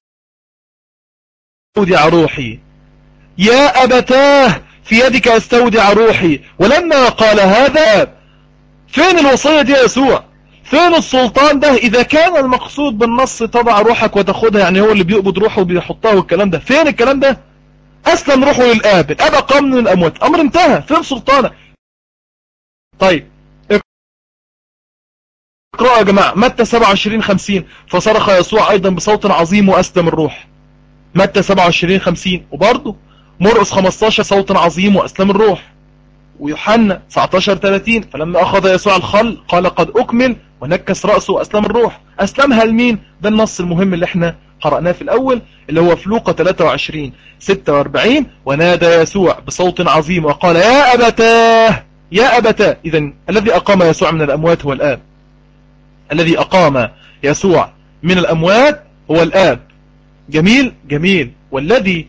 روحي، يا أبتاه في يدك أستودع روحي. ولما قال هذا، فين الوصية دي يا يسوع؟ فين السلطان ده؟ إذا كان المقصود بالنص تضع روحك وتاخدها، يعني هو اللي بيقبض روحه وبيحطها والكلام ده، فين الكلام ده؟ أسلم روحه للآب، الآب أقام من الأموات، أمر انتهى، فين سلطانه؟ طيب اقرأوا يا جماعة متى 27:50 فصرخ يسوع أيضا بصوت عظيم وأسلم الروح. متى 27:50. وبرضه مرقس 15 صوت عظيم وأسلم الروح. ويوحنا 19:30 فلما أخذ يسوع الخل قال قد أكمل ونكس رأسه وأسلم الروح. أسلمها لمين؟ ده النص المهم اللي احنا قرأناه في الأول اللي هو في لوقا 23:46 ونادى يسوع بصوت عظيم وقال يا أبتاه، يا أبتاه. إذن الذي أقام يسوع من الأموات هو الآب، الذي أقام يسوع من الأموات هو الآب. جميل جميل. والذي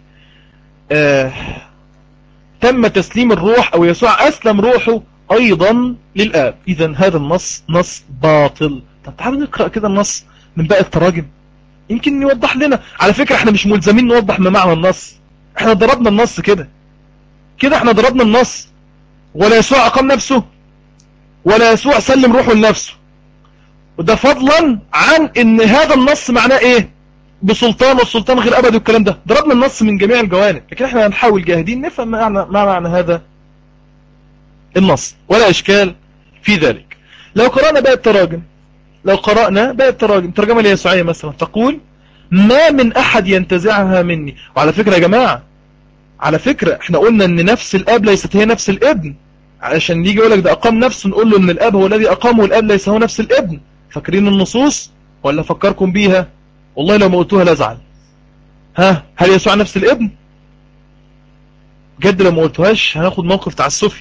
تم تسليم الروح أو يسوع أسلم روحه أيضا للآب. إذن هذا النص نص باطل. طب تعالوا نقرأ كده النص من باقي التراجم يمكن يوضح لنا. على فكرة احنا مش ملزمين نوضح ما معنى النص، احنا ضربنا النص كده احنا ضربنا النص. ولا يسوع أقام نفسه ولا يسوع سلم روحه لنفسه، وده فضلا عن ان هذا النص معناه ايه بسلطان والسلطان غير ابدي والكلام ده. ضربنا النص من جميع الجوانب، لكن احنا هنحاول جاهدين نفهم ما معنى هذا النص، ولا اشكال في ذلك. لو قرأنا باقي التراجم، الترجمة اليسوعية مثلا تقول ما من احد ينتزعها مني. وعلى فكرة يا جماعة، على فكرة احنا قلنا ان نفس الاب ليست هي نفس الابن، علشان يجي يقول لك ده اقام نفسه نقول له ان الاب هو الذي اقامه والاب ليس هو نفس الابن. فاكرين النصوص ولا فكركم بيها؟ والله لو ما قلتوها لازعل. هل يسوع نفس الابن؟ بجد لو ما قلتوهاش هناخد موقف تعسفي.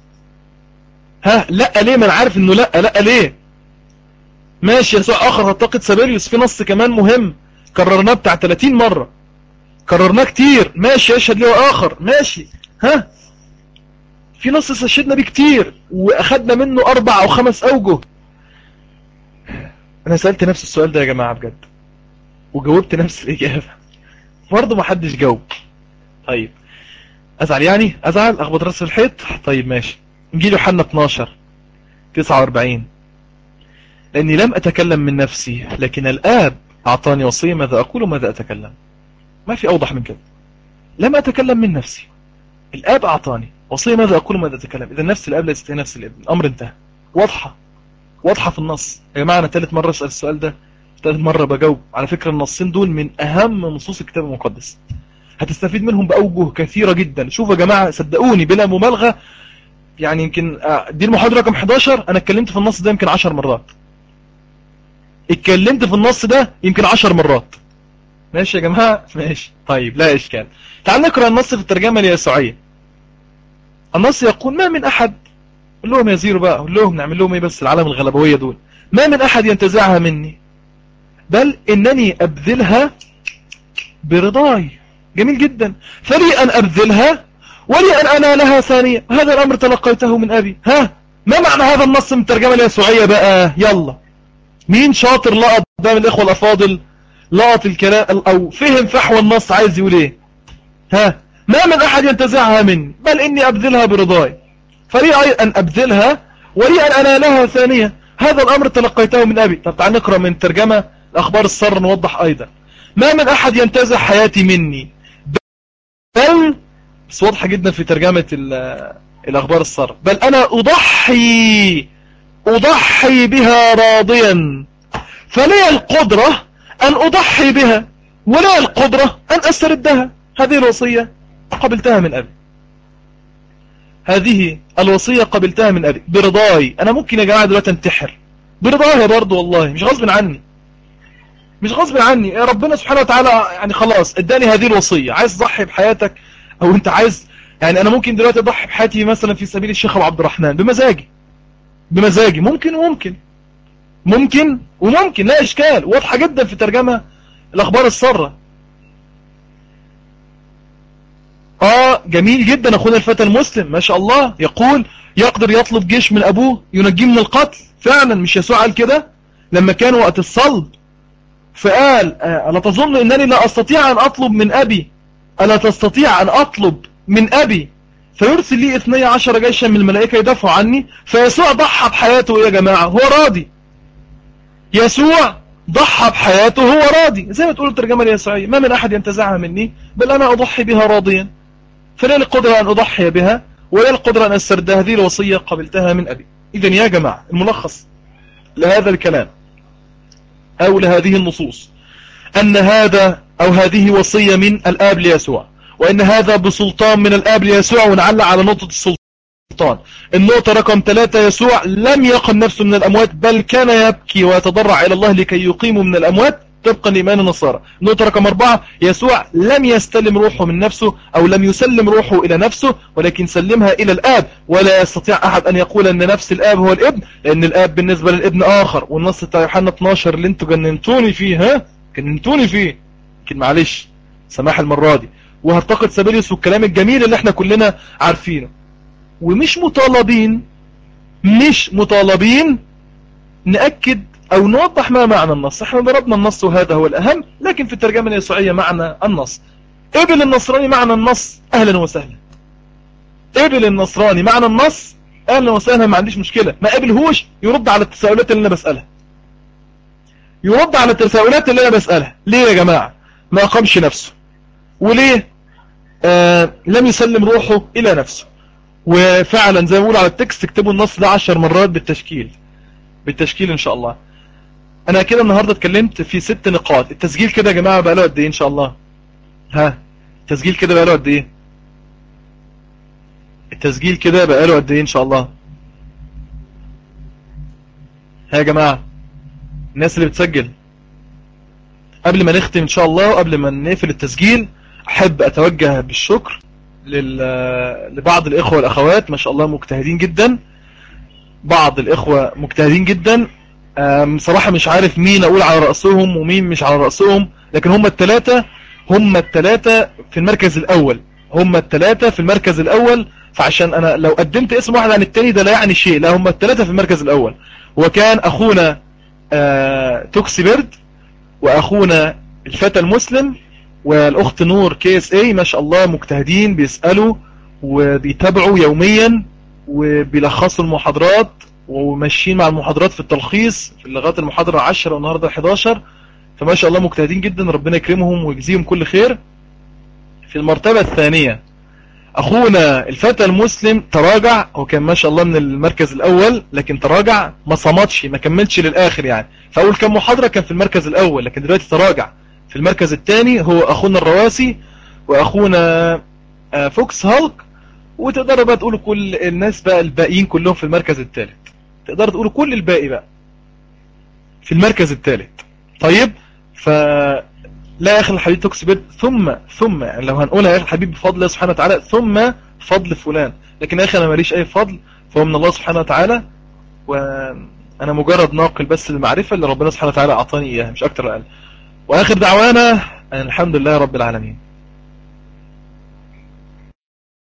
لا ليه؟ ما انا عارف انه لا ليه. ماشي يسوع اخر هتقد سابيليوس، في نص كمان مهم كررناه بتاع 30 مرة، كررناه كتير. ماشي يشهد له اخر، ماشي. في نص استشهدنا بيه كتير واخدنا منه 4 أو 5 اوجه. انا سألت نفس السؤال ده يا جماعة بجد وجاوبت نفس الاجابة، برضه ما حدش جاوب. طيب ازعل يعني؟ ازعل اخبط راس الحيط؟ طيب ماشي. انجيل يوحنا 12:49 لاني لم اتكلم من نفسي لكن الاب اعطاني وصية ماذا اقول وماذا اتكلم. ما في اوضح من كده. لم اتكلم من نفسي، الاب اعطاني وصية ماذا اقول وماذا اتكلم. اذا نفس الاب ليست هي نفس الابن، الامر انتهى. واضحة في النص يا جماعة. انا ثالث مرة اسأل السؤال ده، ثالث مرة بجاوب. على فكرة النصين دول من اهم نصوص الكتاب المقدس، هتستفيد منهم بأوجه كثيرة جدا. شوفوا يا جماعة صدقوني بلا مبالغة، يعني يمكن دي المحاضرة رقم 11 انا اتكلمت في النص ده يمكن 10 مرات، اتكلمت في النص ده يمكن 10 مرات. ماشي يا جماعة؟ ماشي. طيب لا اشكال. تعال نقرأ النص في الترجمة اليسوعية. النص يقول ما من احد، قول لهم يا زيرو بقى، قول لهم نعمل لهم ايه بس العالم الغلبوية دول. ما من احد ينتزعها مني بل انني ابذلها برضاي. جميل جدا. فلي ان ابذلها ولي ان انالها ثانية، هذا الامر تلقيته من ابي. ما معنى هذا النص من الترجمة اليسوعية بقى؟ يلا مين شاطر لقط ده من الاخوة الافاضل؟ لقط الكلام او فهم فحوى النص عايز يقول ايه؟ ما من احد ينتزعها مني بل اني ابذلها برضاي، فلي ان ابذلها ولي ان انالها ثانية، هذا الامر تلقيته من ابي. طب تعال نقرأ من ترجمة الاخبار السر نوضح ايضا. ما من احد ينتزع حياتي مني بل، بس واضحة جدا في ترجمة الاخبار السر، بل انا اضحي بها راضيا، فلي القدرة ان اضحي بها ولي القدرة ان استردها. هذه الوصية قبلتها من ابي، هذه الوصية قبلتها من ابي برضاي. انا ممكن يا جماعة دلوقتي انتحر برضاي برضو، والله مش غصب عني، مش غصب عني. يا ربنا سبحانه وتعالى يعني خلاص اداني هذه الوصية. عايز تضحي بحياتك او انت عايز، يعني انا ممكن دلوقتي اضحي بحياتي مثلا في سبيل الشيخ ابو عبد الرحمن بمزاجي، ممكن لا اشكال. واضحة جدا في ترجمة الاخبار السارة. جميل جدا اخونا الفتى المسلم ما شاء الله، يقول يقدر يطلب جيش من ابوه ينجيه من القتل. فعلا مش يسوع قال كده لما كان وقت الصلب؟ فقال ألا تظن أنني لا أستطيع أن أطلب من أبي، ألا تستطيع أن أطلب من أبي فيرسل لي 12 جيشا من الملائكة يدافعوا عني؟ فيسوع ضحى بحياته يا جماعة، هو راضي. يسوع ضحى بحياته هو راضي، زي ما تقول الترجمة اليسوعية: ما من أحد ينتزعها مني بل أنا أضحي بها راضيا. فلا القدرة أن أضحي بها ولا القدرة أن أسترد هذه الوصية قبلتها من أبي. إذن يا جماعة الملخص لهذا الكلام أو لهذه النصوص أن هذا أو هذه وصية من الآب ليسوع، وأن هذا بسلطان من الآب ليسوع. ونعلق على نقطة السلطان. النقطة رقم 3: يسوع لم يقم نفسه من الأموات بل كان يبكي ويتضرع إلى الله لكي يقيمه من الأموات طبقا لإيمان النصارى. النقطة رقم 4: يسوع لم يستلم روحه من نفسه أو لم يسلم روحه إلى نفسه ولكن سلمها إلى الآب. ولا يستطيع أحد أن يقول أن نفس الآب هو الابن، لأن الآب بالنسبة للابن آخر. والنص بتاع يوحنا 12 اللي انتوا جننتوني فيه كننتوني فيه، لكن معلش سماح المرة دي، وهرتقد سابيليوس والكلام الجميل اللي احنا كلنا عارفينه. ومش مطالبين نأكد أو نوضح ما معنى النص. احنا ضربنا النص وهذا هو الأهم، لكن في الترجمة اليسوعية معنى النص. قبل النصراني معنى النص أهلا وسهلا، قبل النصراني معنى النص أهلا وسهلا، ما عنديش مشكلة. ما قبلهوش يرد على التساؤلات اللي أنا بسألها، يرد على التساؤلات اللي أنا بسألها. ليه يا جماعة ما أقامش نفسه؟ وليه لم يسلم روحه إلى نفسه؟ وفعلا زي ما بقول على التكست اكتبوا النص ده 10 مرات بالتشكيل إن شاء الله. أنا كده النهاردة اتكلمت في 6 نقاط. التسجيل كده يا جماعة بقى له قد إيه إن شاء الله؟ التسجيل كده بقى له قد إيه؟ التسجيل كده بقى له قد إيه إن شاء الله؟ يا جماعة الناس اللي بتسجل، قبل ما نختم إن شاء الله وقبل ما نقفل التسجيل أحب أتوجه بالشكر لبعض الإخوة والأخوات ما شاء الله مجتهدين جدا. بعض الإخوة مجتهدين جدا صراحة مش عارف مين أقول على رأسهم ومين مش على رأسهم، لكن هم الثلاثة في المركز الأول، هم الثلاثة في المركز الأول. فعشان أنا لو قدمت اسم واحد عن التاني ده لا يعني شيء، لا هم الثلاثة في المركز الأول. وكان أخونا توكسي بيرد، وأخونا الفتى المسلم، والأخت نور KSA ما شاء الله مجتهدين، بيسألوا وبيتابعوا يوميا وبيلخصوا المحاضرات وماشيين مع المحاضرات في التلخيص في لغاية المحاضرة 10 والنهاردة 11. فما شاء الله مجتهدين جدا، ربنا يكرمهم ويجزيهم كل خير. في المرتبة الثانية أخونا الفتى المسلم تراجع، هو كان ما شاء الله من المركز الأول لكن تراجع، ما صمتش، ما كملش للآخر يعني. فأول كم محاضرة كان في المركز الأول لكن دلوقتي تراجع. في المركز الثاني هو أخونا الرواسي وأخونا فوكس هالك. وتقدروا بقى تقولوا كل الناس بقى الباقيين كلهم في المركز الثالث، تقدروا تقولوا كل الباقي بقى في المركز الثالث. طيب لا يا أخي الحبيب توكس بيرد ثم يعني لو هنقولها يا أخي الحبيب بفضل الله سبحانه وتعالى ثم فضل فلان، لكن يا أخي أنا ماليش أي فضل، فهو من الله سبحانه وتعالى، وأنا مجرد ناقل بس المعرفة اللي ربنا سبحانه وتعالى أعطاني إياها مش أكتر وأقل. وآخر دعوانا الحمد لله رب العالمين.